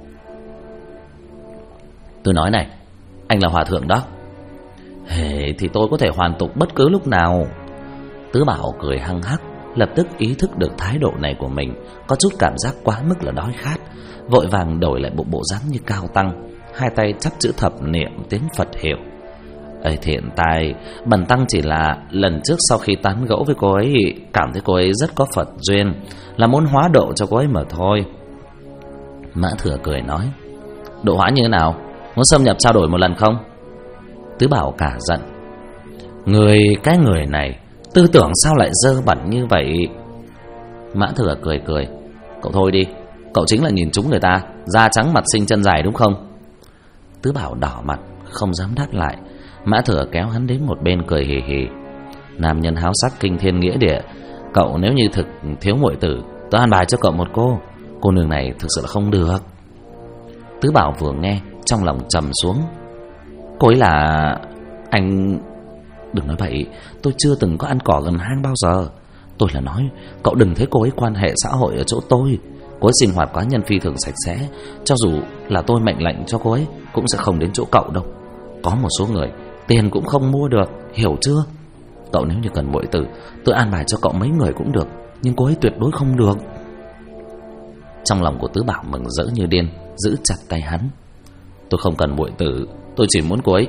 Tôi nói này, anh là Hòa Thượng đó. Thì tôi có thể hoàn tục bất cứ lúc nào. Tứ Bảo cười hăng hắc, lập tức ý thức được thái độ này của mình có chút cảm giác quá mức là đói khát, vội vàng đổi lại bộ dáng như cao tăng, hai tay chắp chữ thập niệm tiếng Phật hiệu. Ê thiện tài, bần tăng chỉ là lần trước sau khi tán gẫu với cô ấy, cảm thấy cô ấy rất có Phật duyên, là muốn hóa độ cho cô ấy mà thôi. Mã Thừa cười nói, độ hóa như thế nào? Muốn xâm nhập trao đổi một lần không? Tứ Bảo cả giận, cái người này tư tưởng sao lại dơ bẩn như vậy? Mã Thừa cười cười, cậu thôi đi, cậu chính là nhìn trúng người ta, da trắng mặt xinh chân dài đúng không? Tứ Bảo đỏ mặt, không dám đáp lại. Mã Thừa kéo hắn đến một bên cười hì hì, nam nhân háo sắc kinh thiên nghĩa địa, cậu nếu như thực thiếu muội tử, tôi an bài cho cậu một cô nương này thực sự là không được. Tứ Bảo vừa nghe trong lòng trầm xuống. Cô ấy là... Anh... Đừng nói vậy, tôi chưa từng có ăn cỏ gần hang bao giờ. Tôi là nói, cậu đừng thấy cô ấy quan hệ xã hội ở chỗ tôi. Cô ấy sinh hoạt cá nhân phi thường sạch sẽ, cho dù là tôi mệnh lệnh cho cô ấy cũng sẽ không đến chỗ cậu đâu. Có một số người tiền cũng không mua được, hiểu chưa? Cậu nếu như cần muội tử, tôi an bài cho cậu mấy người cũng được, nhưng cô ấy tuyệt đối không được. Trong lòng của Tứ Bảo mừng rỡ như điên, giữ chặt tay hắn. Tôi không cần muội tử, tôi chỉ muốn cô ấy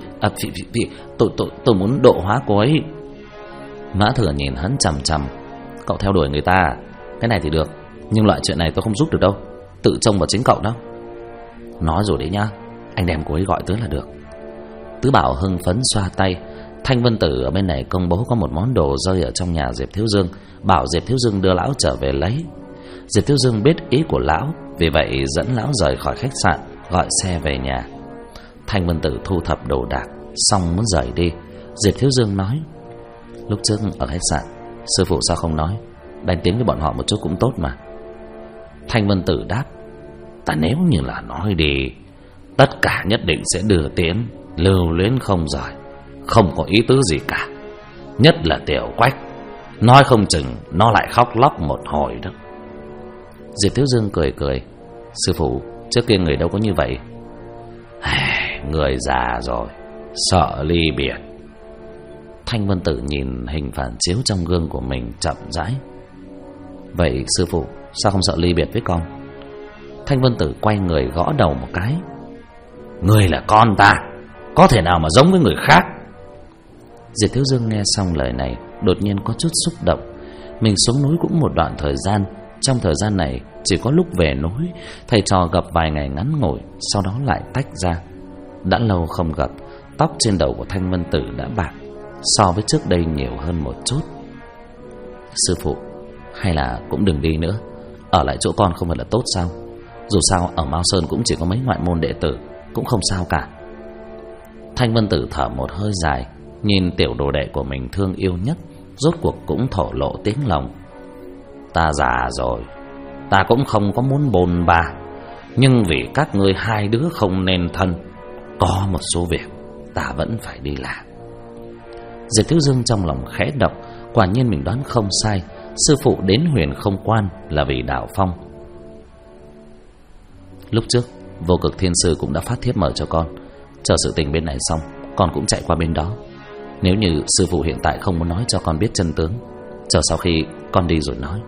tôi muốn độ hóa cô ấy. Mã Thừa nhìn hắn chằm chằm. Cậu theo đuổi người ta, cái này thì được, nhưng loại chuyện này tôi không giúp được đâu, tự trông vào chính cậu đó. Nói rồi đấy nhá, anh đem cô ấy gọi tới là được. Tứ Bảo hưng phấn xoa tay. Thanh Vân Tử ở bên này công bố có một món đồ rơi ở trong nhà Diệp Thiếu Dương, bảo Diệp Thiếu Dương đưa lão trở về lấy. Diệp Thiếu Dương biết ý của lão, vì vậy dẫn lão rời khỏi khách sạn, gọi xe về nhà. Thanh Vân Tử thu thập đồ đạc xong muốn rời đi. Diệp Thiếu Dương nói: Lúc trước ở khách sạn, sư phụ sao không nói, đánh tiếng với bọn họ một chút cũng tốt mà. Thanh Vân Tử đáp: Ta nếu như là nói đi, tất cả nhất định sẽ đưa tiến, lưu luyến không rời, không có ý tứ gì cả. Nhất là Tiểu Quách, nói không chừng nó lại khóc lóc một hồi đó. Diệp Thiếu Dương cười cười: Sư phụ, trước kia người đâu có như vậy. Người già rồi, sợ ly biệt. Thanh Vân Tử nhìn hình phản chiếu trong gương của mình, chậm rãi: Vậy sư phụ sao không sợ ly biệt với con? Thanh Vân Tử quay người gõ đầu một cái: Ngươi là con ta, có thể nào mà giống với người khác? Diệp Thiếu Dương nghe xong lời này, đột nhiên có chút xúc động. Mình xuống núi cũng một đoạn thời gian, trong thời gian này chỉ có lúc về núi thầy trò gặp vài ngày ngắn ngủi, sau đó lại tách ra. Đã lâu không gặp, tóc trên đầu của Thanh Vân Tử đã bạc, so với trước đây nhiều hơn một chút. Sư phụ, hay là cũng đừng đi nữa, ở lại chỗ con không phải là tốt sao? Dù sao ở Mao Sơn cũng chỉ có mấy ngoại môn đệ tử, cũng không sao cả. Thanh Vân Tử thở một hơi dài, nhìn tiểu đồ đệ của mình thương yêu nhất, rốt cuộc cũng thổ lộ tiếng lòng: Ta già rồi, ta cũng không có muốn bồn ba, nhưng vì các ngươi hai đứa không nên thân, có một số việc ta vẫn phải đi làm. Diệp Thiếu Dương trong lòng khẽ động, quả nhiên mình đoán không sai, sư phụ đến Huyền Không Quan là vì Đào Phong. Lúc trước Vô Cực Thiên Sư cũng đã phát thiếp mời cho con, chờ sự tình bên này xong, con cũng chạy qua bên đó. Nếu như sư phụ hiện tại không muốn nói cho con biết chân tướng, chờ sau khi con đi rồi nói.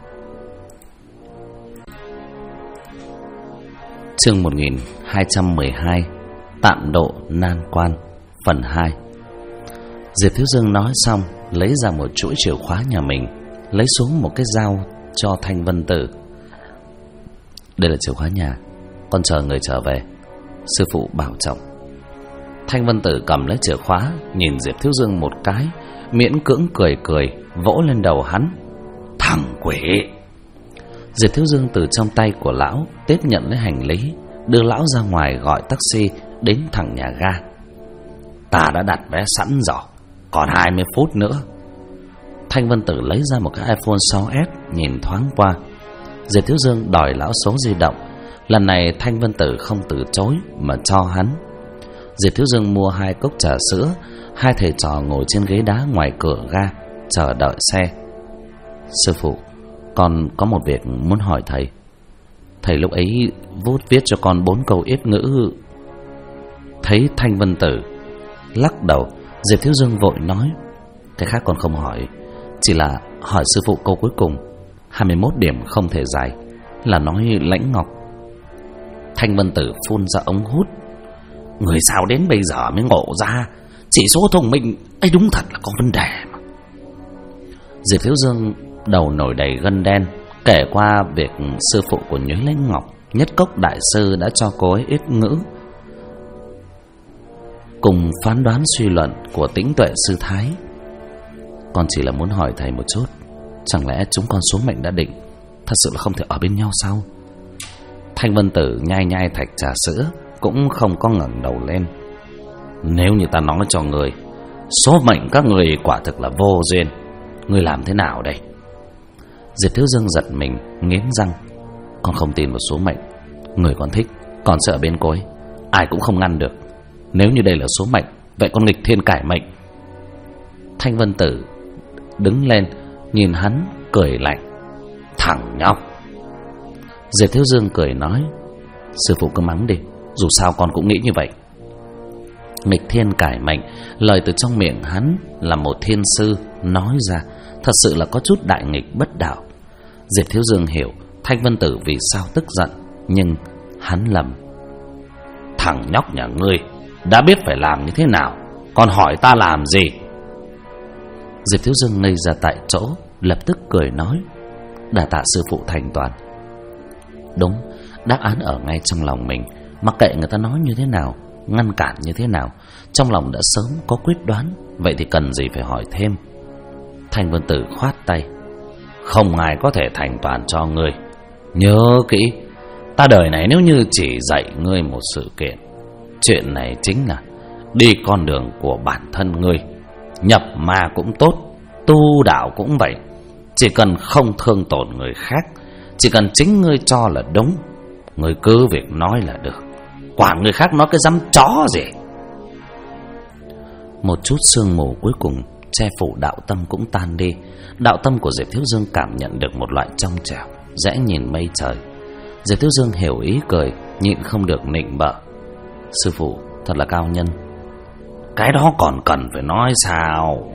Chương 1212: Tạm độ nan quan, phần 2. Diệp Thiếu Dương nói xong, lấy ra một chuỗi chìa khóa nhà mình, lấy xuống một cái dao cho Thanh Vân Tử. Đây là chìa khóa nhà, con chờ người trở về, sư phụ bảo trọng. Thanh Vân Tử cầm lấy chìa khóa, nhìn Diệp Thiếu Dương một cái, miễn cưỡng cười cười, vỗ lên đầu hắn: Thằng quỷ! Diệp Thiếu Dương từ trong tay của lão tiếp nhận lấy hành lý, đưa lão ra ngoài gọi taxi đến thẳng nhà ga. Ta đã đặt vé sẵn rồi, còn 20 phút nữa. Thanh Vân Tử lấy ra một cái iPhone 6s, nhìn thoáng qua. Diệp Thiếu Dương đòi lão số di động. Lần này Thanh Vân Tử không từ chối mà cho hắn. Diệp Thiếu Dương mua 2 cốc trà sữa. Hai thầy trò ngồi trên ghế đá ngoài cửa ga chờ đợi xe. Sư phụ, con có một việc muốn hỏi thầy. Thầy lúc ấy viết cho con 4 câu yết ngữ. Thấy Thanh Vân Tử lắc đầu, Diệp Thiếu Dương vội nói: Cái khác con không hỏi, chỉ là hỏi sư phụ câu cuối cùng, 21 điểm không thể giải, là nói Lãnh Ngọc. Thanh Vân Tử phun ra ống hút: Người sao đến bây giờ mới ngộ ra, chỉ số thông minh ấy đúng thật là có vấn đề mà. Diệp Thiếu Dương đầu nổi đầy gân đen, kể qua việc sư phụ của Nhuế Lãnh Ngọc, Nhất Cốc đại sư đã cho cô ấy yết ngữ, cùng phán đoán suy luận của Tĩnh Tuệ sư thái. Con chỉ là muốn hỏi thầy một chút, chẳng lẽ chúng con số mệnh đã định, thật sự là không thể ở bên nhau sao? Thanh Vân Tử nhai nhai thạch trà sữa, cũng không có ngẩng đầu lên. Nếu như ta nói cho người, số mệnh các người quả thực là vô duyên, người làm thế nào đây? Diệp Thiếu Dương giật mình, nghiến răng: Con không tin vào số mệnh, người con thích, con sẽ ở bên cô ấy, ai cũng không ngăn được. Nếu như đây là số mệnh, vậy con nghịch thiên cải mệnh. Thanh Vân Tử đứng lên, nhìn hắn cười lạnh: Thằng nhóc! Diệp Thiếu Dương cười nói: Sư phụ cứ mắng đi, dù sao con cũng nghĩ như vậy. Nghịch thiên cải mệnh, lời từ trong miệng hắn là một thiên sư nói ra, thật sự là có chút đại nghịch bất đạo. Diệp Thiếu Dương hiểu, Thanh Vân Tử vì sao tức giận, nhưng hắn lầm. Thằng nhóc nhà ngươi đã biết phải làm như thế nào, còn hỏi ta làm gì? Diệp Thiếu Dương ngây ra tại chỗ, lập tức cười nói: đà tạ sư phụ thành toàn. Đúng, đáp án ở ngay trong lòng mình. Mặc kệ người ta nói như thế nào, ngăn cản như thế nào, trong lòng đã sớm có quyết đoán. Vậy thì cần gì phải hỏi thêm. Thanh Vân Tử khoát tay: không ai có thể thành toàn cho ngươi. Nhớ kỹ, ta đời này nếu như chỉ dạy ngươi một sự kiện, chuyện này chính là đi con đường của bản thân ngươi. Nhập ma cũng tốt, tu đạo cũng vậy. Chỉ cần không thương tổn người khác, chỉ cần chính ngươi cho là đúng, ngươi cứ việc nói là được, quản người khác nói cái dám chó gì. Một chút sương mù cuối cùng che phủ đạo tâm cũng tan đi. Đạo tâm của Diệp Thiếu Dương cảm nhận được một loại trong trẻo, dễ nhìn mây trời. Diệp Thiếu Dương hiểu ý cười, nhịn không được nịnh bợ: sư phụ thật là cao nhân. Cái đó còn cần phải nói sao?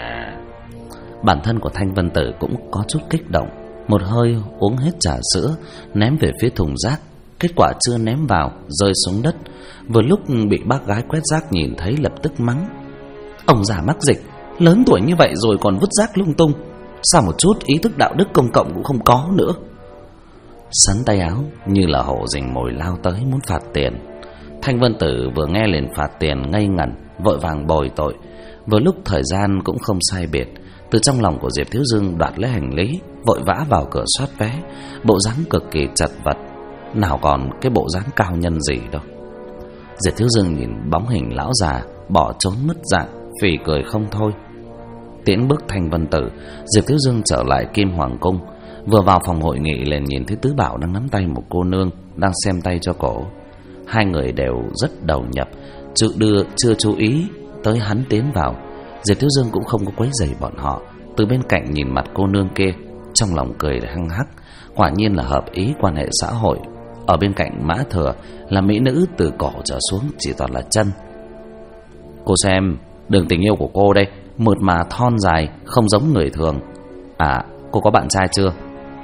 Bản thân của Thanh Vân Tử cũng có chút kích động, một hơi uống hết trà sữa, ném về phía thùng rác. Kết quả chưa ném vào, rơi xuống đất. Vừa lúc bị bác gái quét rác nhìn thấy, lập tức mắng: ông già mắc dịch, lớn tuổi như vậy rồi còn vứt rác lung tung, sao một chút ý thức đạo đức công cộng cũng không có nữa. Sắn tay áo như là hổ rình mồi lao tới muốn phạt tiền. Thanh Vân Tử vừa nghe liền phạt tiền ngây ngẩn, vội vàng bồi tội. Vừa lúc thời gian cũng không sai biệt, từ trong lòng của Diệp Thiếu Dương đoạt lấy hành lý, vội vã vào cửa soát vé. Bộ dáng cực kỳ chật vật, nào còn cái bộ dáng cao nhân gì đâu. Diệp Thiếu Dương nhìn bóng hình lão già bỏ trốn mất dạng, phì cười không thôi. Tiễn bước Thanh Vân Tử, Diệp Thiếu Dương trở lại Kim Hoàng Cung. Vừa vào phòng hội nghị liền nhìn thấy Tứ Bảo đang nắm tay một cô nương đang xem tay cho cổ. Hai người đều rất đầu nhập, chưa chú ý tới hắn tiến vào. Diệp Thiếu Dương cũng không có quấy rầy bọn họ, từ bên cạnh nhìn mặt cô nương kia, trong lòng cười hăng hắc. Quả nhiên là hợp ý quan hệ xã hội. Ở bên cạnh Mã Thừa là mỹ nữ từ cổ trở xuống chỉ toàn là chân. Cô xem, đường tình yêu của cô đây, mượt mà thon dài, không giống người thường. À, cô có bạn trai chưa?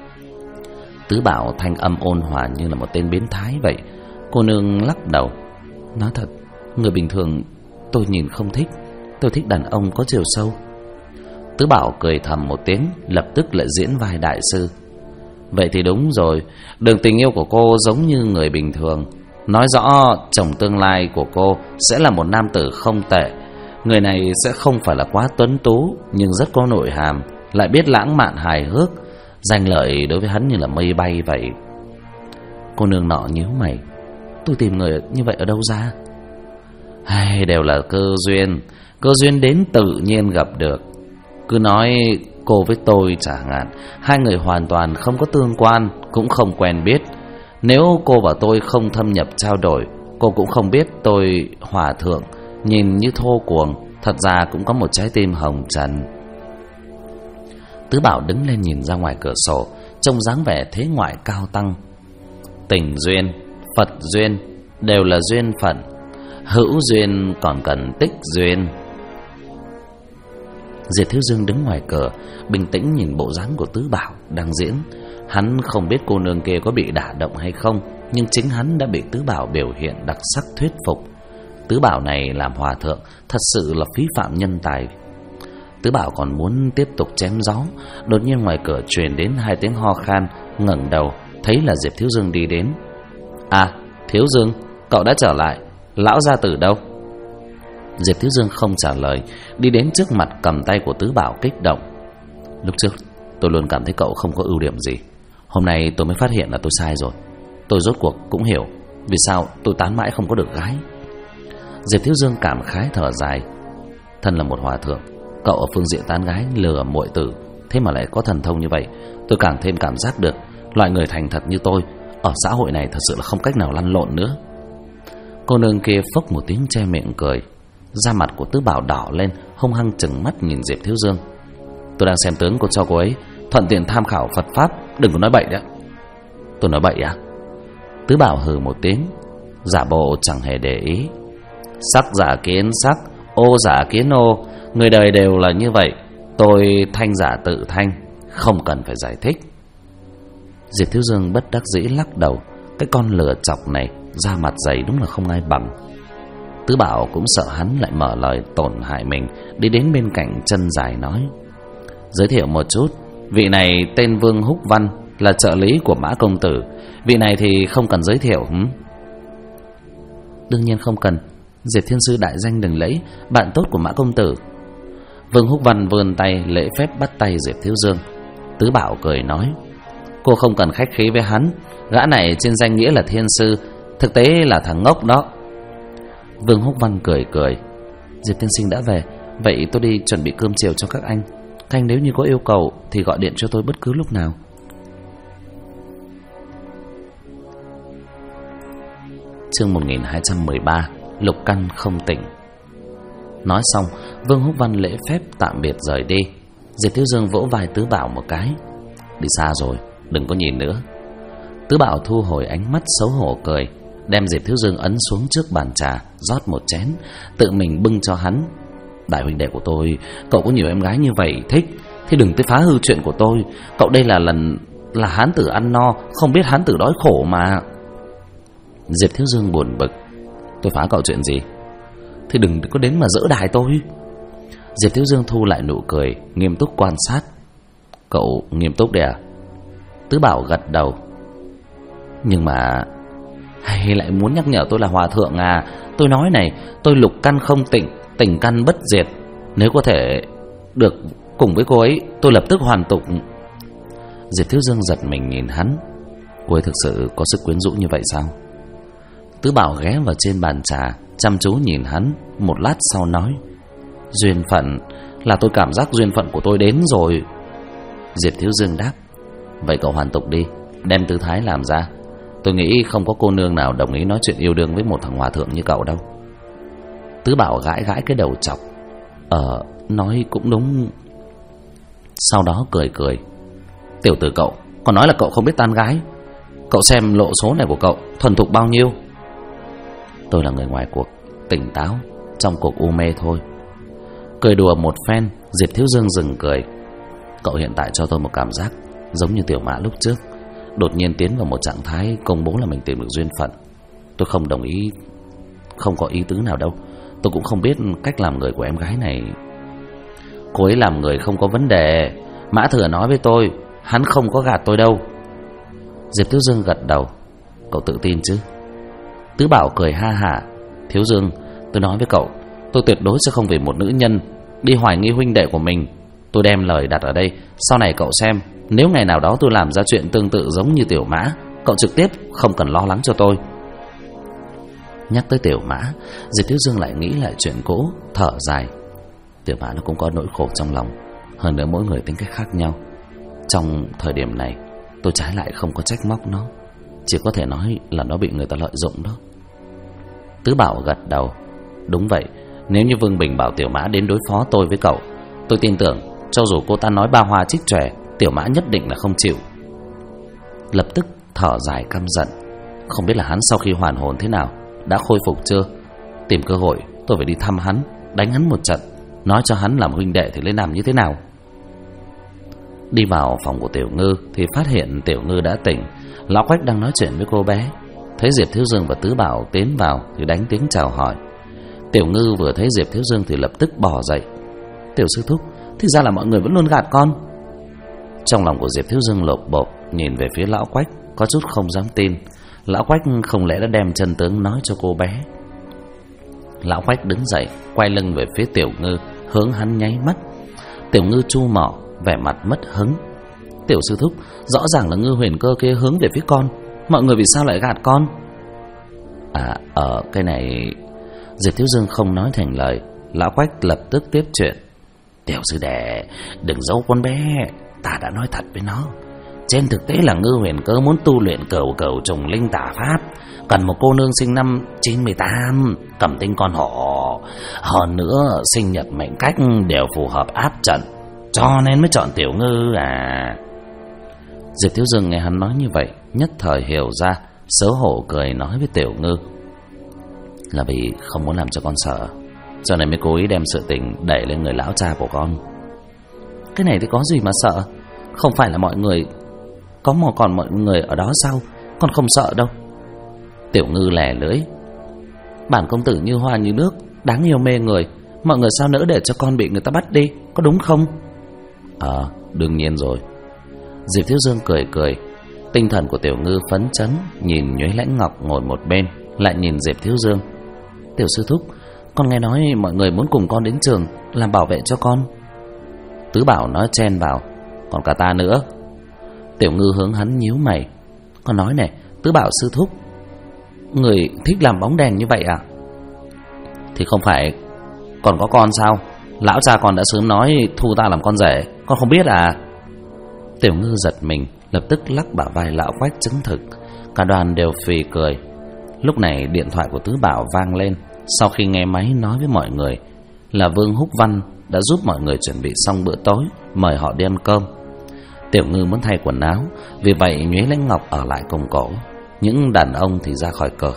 Tứ Bảo thanh âm ôn hòa như là một tên biến thái vậy. Cô nương lắc đầu: nói thật, người bình thường tôi nhìn không thích, tôi thích đàn ông có chiều sâu. Tứ Bảo cười thầm một tiếng, lập tức lại diễn vai đại sư: vậy thì đúng rồi, đường tình yêu của cô giống như người bình thường, nói rõ chồng tương lai của cô sẽ là một nam tử không tệ. Người này sẽ không phải là quá tuấn tú, nhưng rất có nội hàm, lại biết lãng mạn hài hước. Danh lợi đối với hắn như là mây bay vậy. Cô nương nọ nhíu mày: tôi tìm người như vậy ở đâu ra? Hay đều là cơ duyên đến tự nhiên gặp được. Cứ nói cô với tôi chẳng hạn, hai người hoàn toàn không có tương quan, cũng không quen biết. Nếu cô và tôi không thâm nhập trao đổi, cô cũng không biết tôi hòa thượng nhìn như thô cuồng, thật ra cũng có một trái tim hồng trần. Tứ Bảo đứng lên nhìn ra ngoài cửa sổ, trông dáng vẻ thế ngoại cao tăng. Tình duyên, Phật duyên đều là duyên phận, hữu duyên còn cần tích duyên. Diệp Thiếu Dương đứng ngoài cửa, bình tĩnh nhìn bộ dáng của Tứ Bảo đang diễn. Hắn không biết cô nương kia có bị đả động hay không, nhưng chính hắn đã bị Tứ Bảo biểu hiện đặc sắc thuyết phục. Tứ Bảo này làm hòa thượng thật sự là phí phạm nhân tài. Tứ Bảo còn muốn tiếp tục chém gió, đột nhiên ngoài cửa truyền đến hai tiếng ho khan. Ngẩng đầu thấy là Diệp Thiếu Dương đi đến. À, Thiếu Dương, cậu đã trở lại, lão gia tử đâu? Diệp Thiếu Dương không trả lời, đi đến trước mặt cầm tay của Tứ Bảo kích động: lúc trước tôi luôn cảm thấy cậu không có ưu điểm gì, hôm nay tôi mới phát hiện là tôi sai rồi. Tôi rốt cuộc cũng hiểu vì sao tôi tán mãi không có được gái. Diệp Thiếu Dương cảm khái thở dài: thân là một hòa thượng, cậu ở phương diện tán gái lừa muội tử, thế mà lại có thần thông như vậy. Tôi càng thêm cảm giác được loại người thành thật như tôi ở xã hội này thật sự là không cách nào lăn lộn nữa. Cô nương kia phốc một tiếng che miệng cười. Da mặt của Tứ Bảo đỏ lên, hung hăng trừng mắt nhìn Diệp Thiếu Dương: tôi đang xem tướng cho cô ấy, thuận tiện tham khảo Phật pháp, đừng có nói bậy đấy. Tôi nói bậy à? Tứ Bảo hừ một tiếng, giả bộ chẳng hề để ý: sắc giả kiến sắc, ô giả kiến ô, người đời đều là như vậy. Tôi thanh giả tự thanh, không cần phải giải thích. Diệp Thiếu Dương bất đắc dĩ lắc đầu. Cái con lừa chọc này da mặt dày đúng là không ai bằng. Tứ Bảo cũng sợ hắn lại mở lời tổn hại mình, đi đến bên cạnh chân dài nói: giới thiệu một chút, vị này tên Vương Húc Văn, là trợ lý của Mã công tử. Vị này thì không cần giới thiệu. Đương nhiên không cần. Diệp Thiên Sư đại danh đừng lẫy, bạn tốt của Mã công tử. Vương Húc Văn vươn tay lễ phép bắt tay Diệp Thiếu Dương. Tứ Bảo cười nói: cô không cần khách khí với hắn, gã này trên danh nghĩa là thiên sư, thực tế là thằng ngốc đó. Vương Húc Văn cười cười: Diệp tiên sinh đã về, vậy tôi đi chuẩn bị cơm chiều cho các anh. Các anh nếu như có yêu cầu thì gọi điện cho tôi bất cứ lúc nào. Chương 1213, Lục Căn không tỉnh. Nói xong, Vương Húc Văn lễ phép tạm biệt rời đi. Diệp Thiếu Dương vỗ vai Tứ Bảo một cái: đi xa rồi, đừng có nhìn nữa. Tứ Bảo thu hồi ánh mắt xấu hổ cười, đem Diệp Thiếu Dương ấn xuống trước bàn trà, rót một chén, tự mình bưng cho hắn. Đại huynh đệ của tôi, cậu có nhiều em gái như vậy thích thì đừng tới phá hư chuyện của tôi. Cậu đây là hán tử ăn no, không biết hán tử đói khổ mà. Diệp Thiếu Dương buồn bực: tôi phá cậu chuyện gì? Thì đừng có đến mà dỡ đài tôi. Diệp Thiếu Dương thu lại nụ cười, nghiêm túc quan sát. Cậu nghiêm túc đấy à? Tứ Bảo gật đầu. Nhưng mà hay lại muốn nhắc nhở tôi là hòa thượng à? Tôi nói này, tôi lục căn không tỉnh, tỉnh căn bất diệt. Nếu có thể được cùng với cô ấy, tôi lập tức hoàn tục. Diệp Thiếu Dương giật mình nhìn hắn. Cô ấy thực sự có sức quyến rũ như vậy sao? Tứ Bảo ghé vào trên bàn trà, chăm chú nhìn hắn, một lát sau nói: duyên phận, là tôi cảm giác duyên phận của tôi đến rồi. Diệp Thiếu Dương đáp: vậy cậu hoàn tục đi, đem tư thái làm ra. Tôi nghĩ không có cô nương nào đồng ý nói chuyện yêu đương với một thằng hòa thượng như cậu đâu. Tứ Bảo gãi gãi cái đầu chọc: nói cũng đúng. Sau đó cười cười: tiểu tử cậu, còn nói là cậu không biết tán gái. Cậu xem lộ số này của cậu thuần thục bao nhiêu. Tôi là người ngoài cuộc, tỉnh táo, trong cuộc u mê thôi. Cười đùa một phen, Diệp Thiếu Dương dừng cười: cậu hiện tại cho tôi một cảm giác giống như Tiểu Mã lúc trước, đột nhiên tiến vào một trạng thái công bố là mình tìm được duyên phận. Tôi không đồng ý, không có ý tứ nào đâu. Tôi cũng không biết cách làm người của em gái này. Cô ấy làm người không có vấn đề. Mã Thừa nói với tôi, hắn không có gạt tôi đâu. Diệp Thiếu Dương gật đầu: cậu tự tin chứ? Tứ Bảo cười ha hả: Thiếu Dương, tôi nói với cậu, tôi tuyệt đối sẽ không vì một nữ nhân đi hoài nghi huynh đệ của mình. Tôi đem lời đặt ở đây, sau này cậu xem, nếu ngày nào đó tôi làm ra chuyện tương tự giống như Tiểu Mã, cậu trực tiếp không cần lo lắng cho tôi. Nhắc tới Tiểu Mã, Diệp Thiếu Dương lại nghĩ lại chuyện cũ, thở dài. Tiểu Mã nó cũng có nỗi khổ trong lòng, hơn nữa mỗi người tính cách khác nhau. Trong thời điểm này, tôi trái lại không có trách móc nó, chỉ có thể nói là nó bị người ta lợi dụng đó. Tứ Bảo gật đầu: đúng vậy, nếu như Vương Bình bảo Tiểu Mã đến đối phó tôi với cậu, tôi tin tưởng cho dù cô ta nói ba hoa trích tròe, Tiểu Mã nhất định là không chịu. Lập tức thở dài căm giận: không biết là hắn sau khi hoàn hồn thế nào, đã khôi phục chưa? Tìm cơ hội tôi phải đi thăm hắn, đánh hắn một trận, nói cho hắn làm huynh đệ thì lên làm như thế nào. Đi vào phòng của Tiểu Ngư thì phát hiện Tiểu Ngư đã tỉnh. Lão Quách đang nói chuyện với cô bé, thấy Diệp Thiếu Dương và Tứ Bảo tiến vào thì đánh tiếng chào hỏi. Tiểu Ngư vừa thấy Diệp Thiếu Dương thì lập tức bò dậy: Tiểu sư thúc, thì ra là mọi người vẫn luôn gạt con. Trong lòng của Diệp Thiếu Dương lộp bộp, nhìn về phía Lão Quách, có chút không dám tin. Lão Quách không lẽ đã đem chân tướng nói cho cô bé? Lão Quách đứng dậy, quay lưng về phía Tiểu Ngư, hướng hắn nháy mắt. Tiểu Ngư chu mỏ, vẻ mặt mất hứng: Tiểu sư thúc, rõ ràng là Ngư Huyền Cơ kia hướng về phía con, mọi người vì sao lại gạt con? Cái này... Diệp Thiếu Dương không nói thành lời. Lão Quách lập tức tiếp chuyện: Tiểu sư đệ, đừng giấu con bé, ta đã nói thật với nó. Trên thực tế là Ngư Huyền Cơ muốn tu luyện cửu trùng linh tả pháp, cần một cô nương sinh năm 98, cầm tinh con hổ, hơn nữa sinh nhật mệnh cách đều phù hợp áp trận, cho nên mới chọn Tiểu Ngư à. Diệp Thiếu Dương nghe hắn nói như vậy, nhất thời hiểu ra, xấu hổ cười nói với Tiểu Ngư: là vì không muốn làm cho con sợ, cho nên mới cố ý đem sự tình đẩy lên người lão cha của con. Cái này thì có gì mà sợ? Không phải là mọi người có mà còn mọi người ở đó sao? Con không sợ đâu. Tiểu Ngư lè lưỡi. Bản công tử như hoa như nước, đáng yêu mê người, mọi người sao nỡ để cho con bị người ta bắt đi, có đúng không? Đương nhiên rồi. Diệp Thiếu Dương cười cười. Tinh thần của Tiểu Ngư phấn chấn, nhìn Nhuế Lãnh Ngọc ngồi một bên, lại nhìn Diệp Thiếu Dương. Tiểu sư thúc, con nghe nói mọi người muốn cùng con đến trường làm bảo vệ cho con. Tứ Bảo nói chen vào. Còn cả ta nữa. Tiểu Ngư hướng hắn nhíu mày. Con nói này, Tứ Bảo sư thúc, người thích làm bóng đèn như vậy à? Thì không phải còn có con sao? Lão cha con đã sớm nói thu ta làm con rể, con không biết à? Tiểu Ngư giật mình, lập tức lắc bả vai Lão Quách chứng thực. Cả đoàn đều phì cười. Lúc này điện thoại của Tứ Bảo vang lên. Sau khi nghe máy nói với mọi người là Vương Húc Văn đã giúp mọi người chuẩn bị xong bữa tối, mời họ đi ăn cơm. Tiểu Ngư muốn thay quần áo, vì vậy Nhuế Lãnh Ngọc ở lại cùng cổ. Những đàn ông thì ra khỏi cửa.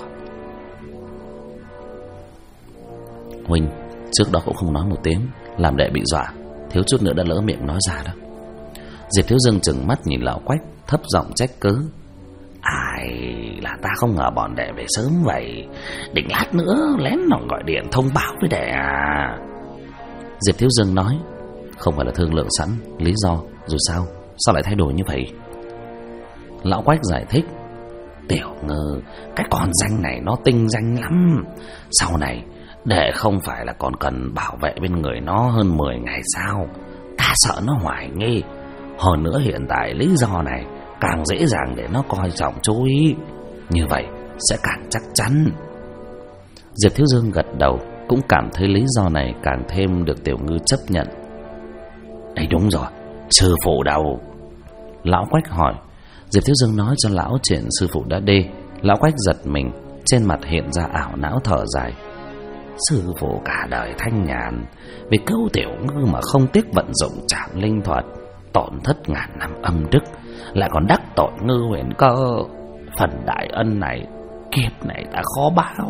Huynh trước đó cũng không nói một tiếng, làm đệ bị dọa, thiếu chút nữa đã lỡ miệng nói ra đó. Diệp Thiếu Dương trừng mắt nhìn Lão Quách, thấp giọng trách cứ. Ai là ta không ngờ bọn đệ về sớm vậy, định lát nữa lén lòng gọi điện thông báo với đệ à? Diệp Thiếu Dương nói. Không phải là thương lượng sẵn, lý do dù sao lại thay đổi như vậy? Lão Quách giải thích. Tiểu Ngư, cái con danh này nó tinh danh lắm. Sau này đệ không phải là còn cần bảo vệ bên người nó hơn 10 ngày sao? Ta sợ nó hoài nghi. Hơn nữa hiện tại lý do này càng dễ dàng để nó coi trọng chú ý. Như vậy sẽ càng chắc chắn. Diệp Thiếu Dương gật đầu, cũng cảm thấy lý do này càng thêm được Tiểu Ngư chấp nhận. Đấy đúng rồi, sư phụ đâu? Lão Quách hỏi. Diệp Thiếu Dương nói cho lão chuyện sư phụ đã đi. Lão Quách giật mình, trên mặt hiện ra ảo não thở dài. Sư phụ cả đời thanh nhàn, vì cứu Tiểu Ngư mà không tiếc vận dụng trảm linh thuật, tổn thất ngàn năm âm đức, lại còn đắc tội Ngư Huyền Cơ. Phần đại ân này kiếp này ta khó báo.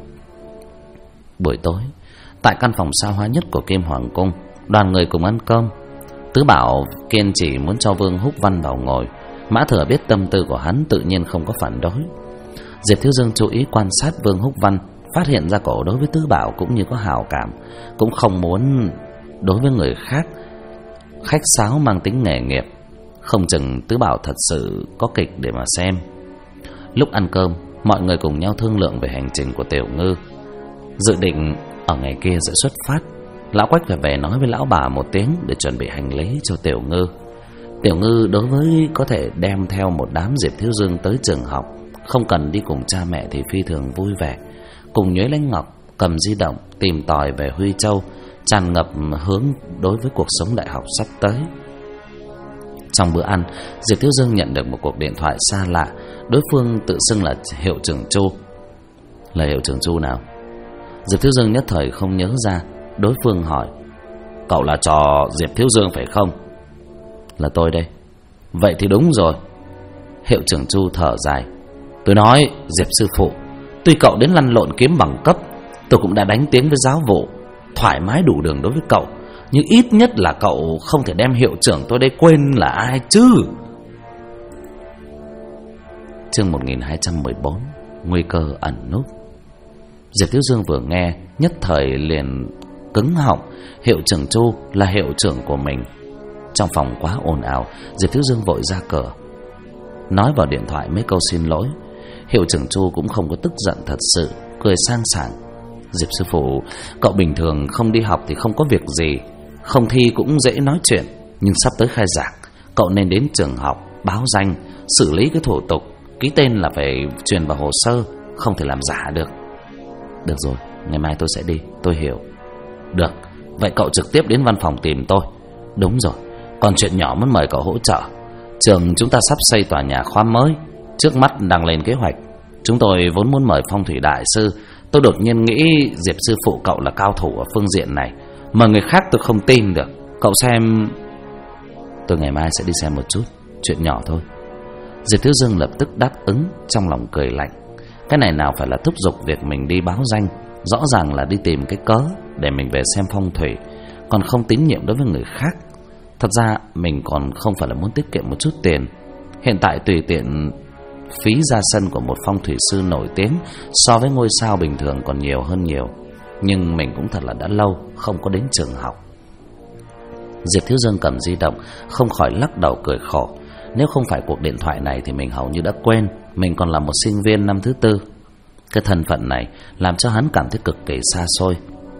Buổi tối, tại căn phòng xa hoa nhất của Kim Hoàng Cung, đoàn người cùng ăn cơm. Tứ Bảo kiên trì muốn cho Vương Húc Văn vào ngồi. Mã Thừa biết tâm tư của hắn, tự nhiên không có phản đối. Diệp Thiếu Dương chú ý quan sát Vương Húc Văn, phát hiện ra cổ đối với Tứ Bảo cũng như có hảo cảm, cũng không muốn đối với người khác khách sáo mang tính nghề nghiệp. Không chừng Tứ Bảo thật sự có kịch để mà xem. Lúc ăn cơm, mọi người cùng nhau thương lượng về hành trình của Tiểu Ngư. Dự định ở ngày kia sẽ xuất phát. Lão Quách phải về nói với lão bà một tiếng để chuẩn bị hành lý cho Tiểu Ngư. Tiểu Ngư đối với có thể đem theo một đám Diệp Thiếu Dương tới trường học, không cần đi cùng cha mẹ thì phi thường vui vẻ. Cùng Nhuế Lãnh Ngọc cầm di động tìm tòi về Huy Châu, tràn ngập hướng đối với cuộc sống đại học sắp tới. Trong bữa ăn, Diệp Thiếu Dương nhận được một cuộc điện thoại xa lạ. Đối phương tự xưng là Hiệu trưởng Chu. Là Hiệu trưởng Chu nào? Diệp Thiếu Dương nhất thời không nhớ ra. Đối phương hỏi. Cậu là trò Diệp Thiếu Dương phải không? Là tôi đây. Vậy thì đúng rồi. Hiệu trưởng Chu thở dài. Tôi nói Diệp sư phụ, tuy cậu đến lăn lộn kiếm bằng cấp, tôi cũng đã đánh tiếng với giáo vụ, thoải mái đủ đường đối với cậu. Nhưng ít nhất là cậu không thể đem hiệu trưởng tôi đây quên là ai chứ. Chương 1214. Nguy cơ ẩn núp. Diệp Thiếu Dương vừa nghe, nhất thời liền cứng họng. Hiệu trưởng Chu là hiệu trưởng của mình. Trong phòng quá ồn ào, Diệp Thiếu Dương vội ra cửa, nói vào điện thoại mấy câu xin lỗi. Hiệu trưởng Chu cũng không có tức giận thật sự, cười sang sảng. Diệp sư phụ, cậu bình thường không đi học thì không có việc gì, không thi cũng dễ nói chuyện, nhưng sắp tới khai giảng, cậu nên đến trường học, báo danh, xử lý cái thủ tục, ký tên là phải truyền vào hồ sơ, không thể làm giả được. Được rồi, ngày mai tôi sẽ đi, tôi hiểu. Được, vậy cậu trực tiếp đến văn phòng tìm tôi. Đúng rồi, còn chuyện nhỏ muốn mời cậu hỗ trợ. Trường chúng ta sắp xây tòa nhà khoa mới, trước mắt đang lên kế hoạch. Chúng tôi vốn muốn mời phong thủy đại sư, tôi đột nhiên nghĩ Diệp sư phụ cậu là cao thủ ở phương diện này, mà người khác tôi không tin được. Cậu xem. Tôi ngày mai sẽ đi xem một chút, chuyện nhỏ thôi. Diệp Thiếu Dương lập tức đáp ứng, trong lòng cười lạnh. Cái này nào phải là thúc giục việc mình đi báo danh, rõ ràng là đi tìm cái cớ để mình về xem phong thủy, còn không tín nhiệm đối với người khác. Thật ra mình còn không phải là muốn tiết kiệm một chút tiền. Hiện tại tùy tiện phí ra sân của một phong thủy sư nổi tiếng so với ngôi sao bình thường còn nhiều hơn nhiều. Nhưng mình cũng thật là đã lâu không có đến trường học. Diệp Thiếu Dương cầm di động, không khỏi lắc đầu cười khổ. Nếu không phải cuộc điện thoại này thì mình hầu như đã quên mình còn là một sinh viên năm thứ 4. Cái thân phận này làm cho hắn cảm thấy cực kỳ xa xôi.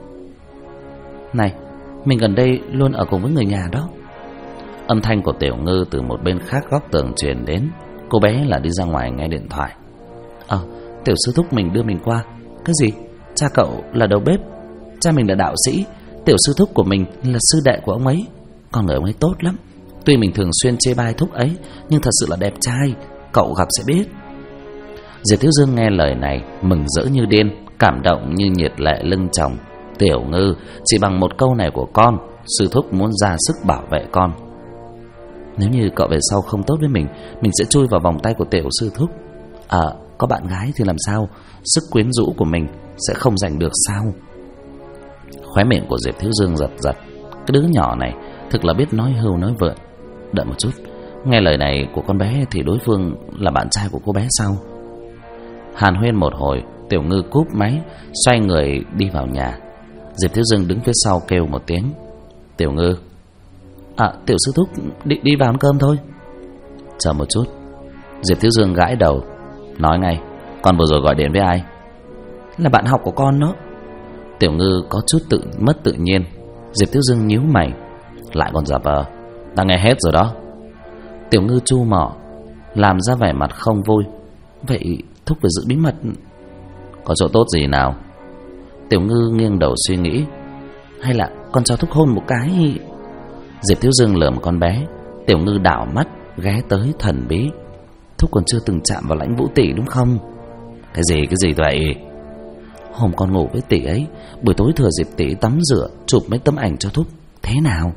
Này, mình gần đây luôn ở cùng với người nhà đó. Âm thanh của Tiểu Ngư từ một bên khác góc tường truyền đến. Cô bé là đi ra ngoài nghe điện thoại. Tiểu sư thúc mình đưa mình qua. Cái gì? Cha cậu là đầu bếp? Cha mình là đạo sĩ. Tiểu sư thúc của mình là sư đệ của ông ấy. Con người ông ấy tốt lắm. Tuy mình thường xuyên chê bai thúc ấy, nhưng thật sự là đẹp trai. Cậu gặp sẽ biết. Diệp Thiếu Dương nghe lời này mừng rỡ như điên, cảm động như nhiệt lệ lưng chồng. Tiểu Ngư, chỉ bằng một câu này của con, sư thúc muốn ra sức bảo vệ con. Nếu như cậu về sau không tốt với mình sẽ chui vào vòng tay của tiểu sư thúc. Có bạn gái thì làm sao? Sức quyến rũ của mình sẽ không giành được sao? Khóe miệng của Diệp Thiếu Dương giật giật. Cái đứa nhỏ này thực là biết nói hưu nói vượn. Đợi một chút, nghe lời này của con bé thì đối phương là bạn trai của cô bé sao? Hàn huyên một hồi, Tiểu Ngư cúp máy, xoay người đi vào nhà. Diệp Thiếu Dương đứng phía sau kêu một tiếng. Tiểu Ngư. Tiểu sư thúc, đi vào ăn cơm thôi. Chờ một chút. Diệp Thiếu Dương gãi đầu, nói ngay. Con vừa rồi gọi điện với ai? Là bạn học của con đó. Tiểu Ngư có chút mất tự nhiên. Diệp Thiếu Dương nhíu mày. Lại còn giả vờ. Ta nghe hết rồi đó. Tiểu Ngư chu mỏ, làm ra vẻ mặt không vui. Vậy thúc phải giữ bí mật. Có chỗ tốt gì nào? Tiểu Ngư nghiêng đầu suy nghĩ. Hay là con cho thúc hôn một cái? Diệp Thiếu Dương lườm con bé. Tiểu Ngư đảo mắt ghé tới thần bí. Thúc còn chưa từng chạm vào Lãnh Vũ tỷ đúng không? Cái gì vậy? Hôm con ngủ với tỷ ấy, buổi tối thừa dịp tỷ tắm rửa, chụp mấy tấm ảnh cho thúc. Thế nào?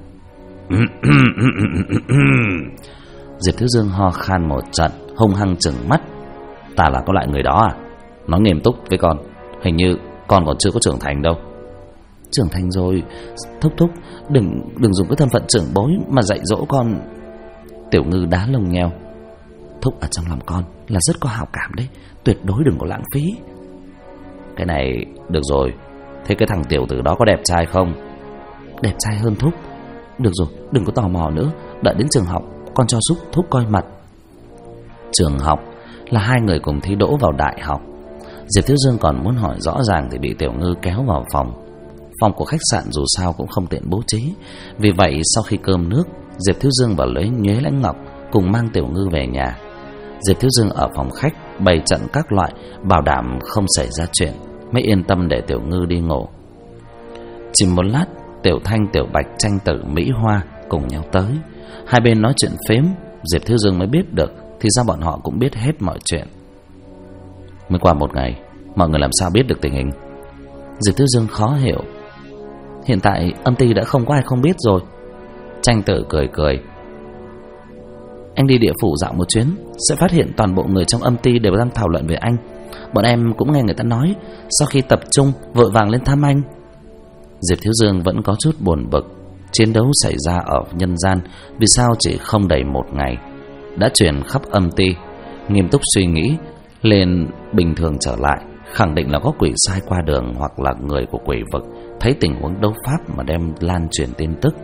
Diệp Thiếu Dương ho khan một trận, hung hăng trừng mắt. Ta là có loại người đó à? Nói nghiêm túc với con, hình như con còn chưa có trưởng thành đâu. Trưởng thành rồi. Thúc đừng dùng cái thân phận trưởng bối mà dạy dỗ con. Tiểu Ngư đá lông nheo. Thúc ở trong lòng con là rất có hảo cảm đấy, tuyệt đối đừng có lãng phí. Cái này được rồi. Thế cái thằng tiểu tử đó có đẹp trai không? Đẹp trai hơn thúc. Được rồi, đừng có tò mò nữa. Đợi đến trường học con cho giúp thúc coi mặt. Trường học là hai người cùng thi đỗ vào đại học. Diệp Thiếu Dương còn muốn hỏi rõ ràng thì bị Tiểu Ngư kéo vào phòng. Phòng của khách sạn dù sao cũng không tiện bố trí. Vì vậy sau khi cơm nước, Diệp Thiếu Dương và Nhuế Lãnh Ngọc cùng mang Tiểu Ngư về nhà. Diệp Thiếu Dương ở phòng khách bày trận các loại, bảo đảm không xảy ra chuyện, mới yên tâm để Tiểu Ngư đi ngủ. Chỉ một lát, Tiểu Thanh, Tiểu Bạch, Tranh Tử, Mỹ Hoa cùng nhau tới. Hai bên nói chuyện phếm, Diệp Thiếu Dương mới biết được thì ra bọn họ cũng biết hết mọi chuyện. Mới qua một ngày, mọi người làm sao biết được tình hình? Diệp Thiếu Dương khó hiểu. Hiện tại âm ty đã không có ai không biết rồi. Tranh Tử cười cười. Anh đi địa phủ dạo một chuyến, sẽ phát hiện toàn bộ người trong âm ty đều đang thảo luận về anh. Bọn em cũng nghe người ta nói, sau khi tập trung vội vàng lên thăm anh. Diệp Thiếu Dương vẫn có chút buồn bực. Chiến đấu xảy ra ở nhân gian, vì sao chỉ không đầy một ngày đã truyền khắp âm ty. Nghiêm túc suy nghĩ, lên bình thường trở lại, khẳng định là có quỷ sai qua đường hoặc là người của quỷ vực thấy tình huống đấu pháp mà đem lan truyền tin tức.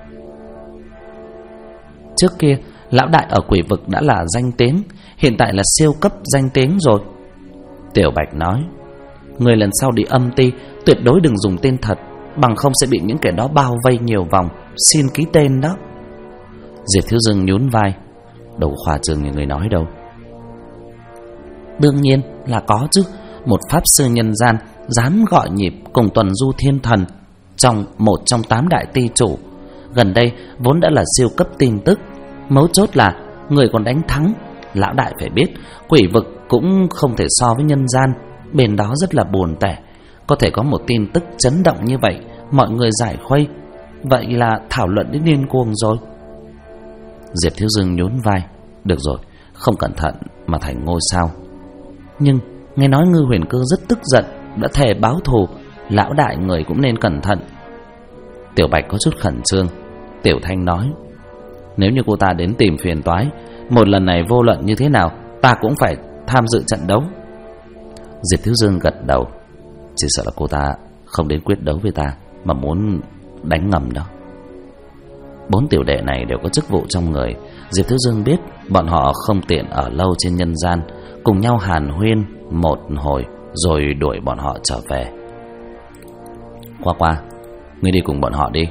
Trước kia lão đại ở quỷ vực đã là danh tiếng, hiện tại là siêu cấp danh tiếng rồi. Tiểu Bạch nói, người lần sau đi âm ty tuyệt đối đừng dùng tên thật, bằng không sẽ bị những kẻ đó bao vây nhiều vòng, xin ký tên đó. Diệp Thiếu Dương nhún vai, đâu khoa trương như người nói đâu. Đương nhiên là có chứ. Một pháp sư nhân gian dám gọi nhịp cùng tuần du thiên thần, một trong 8 đại ty chủ, gần đây vốn đã là siêu cấp tin tức. Mấu chốt là người còn đánh thắng. Lão đại phải biết, quỷ vực cũng không thể so với nhân gian, bên đó rất là buồn tẻ. Có thể có một tin tức chấn động như vậy, mọi người giải khuây, vậy là thảo luận đến điên cuồng rồi. Diệp Thiếu Dương nhún vai, được rồi, không cẩn thận mà thành ngôi sao. Nhưng nghe nói Ngư Huyền Cơ rất tức giận, đã thề báo thù, lão đại người cũng nên cẩn thận. Tiểu Bạch có chút khẩn trương. Tiểu Thanh nói, nếu như cô ta đến tìm phiền toái một lần này vô luận như thế nào ta cũng phải tham dự trận đấu. Diệp Thiếu Dương gật đầu. Chỉ sợ là cô ta không đến quyết đấu với ta, mà muốn đánh ngầm đó. 4 tiểu đệ này đều có chức vụ trong người. Diệp Thiếu Dương biết bọn họ không tiện ở lâu trên nhân gian, cùng nhau hàn huyên một hồi rồi đuổi bọn họ trở về. Qua, ngươi đi cùng bọn họ đi.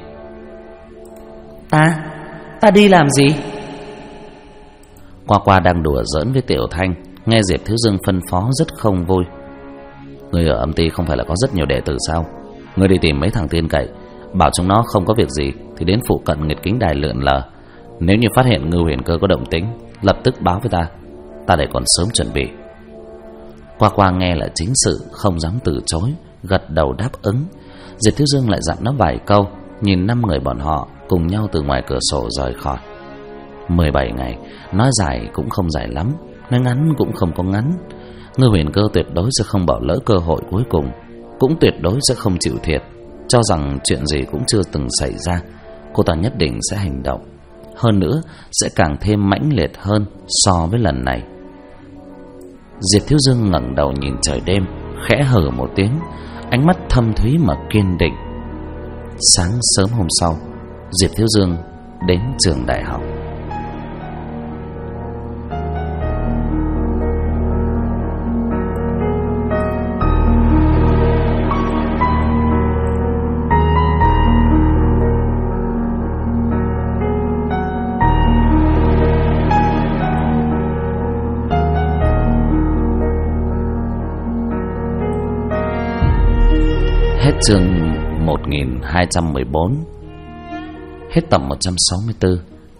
Ta đi làm gì? Qua đang đùa giỡn với Tiểu Thanh, nghe Diệp Thiếu Dương phân phó rất không vui. Ngươi ở âm ty không phải là có rất nhiều đệ tử sao? Ngươi đi tìm mấy thằng tin cậy, bảo chúng nó không có việc gì thì đến phụ cận nghịch kính đài lượn lờ. Nếu như phát hiện Ngưu Huyền Cơ có động tĩnh, lập tức báo với ta để còn sớm chuẩn bị. Qua nghe là chính sự, không dám từ chối, gật đầu đáp ứng. Diệp Thiếu Dương lại dặn nó vài câu, nhìn 5 người bọn họ cùng nhau từ ngoài cửa sổ rời khỏi. 17 ngày, nói dài cũng không dài lắm, nói ngắn cũng không có ngắn. Ngưu Huyền Cơ tuyệt đối sẽ không bỏ lỡ cơ hội cuối cùng, cũng tuyệt đối sẽ không chịu thiệt, cho rằng chuyện gì cũng chưa từng xảy ra. Cô ta nhất định sẽ hành động, hơn nữa sẽ càng thêm mãnh liệt hơn so với lần này. Diệp Thiếu Dương ngẩng đầu nhìn trời đêm, khẽ hừ một tiếng, ánh mắt thâm thúy mà kiên định. Sáng sớm hôm sau, Diệp Thiếu Dương đến trường đại học. Hết chương 1214. Hết tập 164.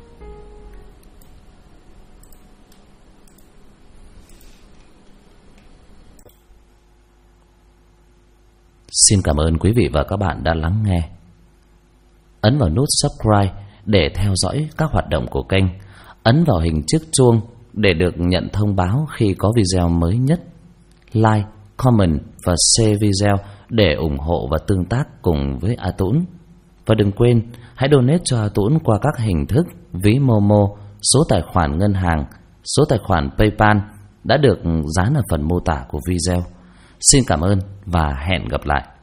Xin cảm ơn quý vị và các bạn đã lắng nghe. Ấn vào nút subscribe để theo dõi các hoạt động của kênh. Ấn vào hình chiếc chuông để được nhận thông báo khi có video mới nhất. Like, comment và share video để ủng hộ và tương tác cùng với A Tũng. Và đừng quên hãy donate cho A Tũng qua các hình thức ví Momo, số tài khoản ngân hàng, số tài khoản PayPal đã được dán ở phần mô tả của video. Xin cảm ơn và hẹn gặp lại.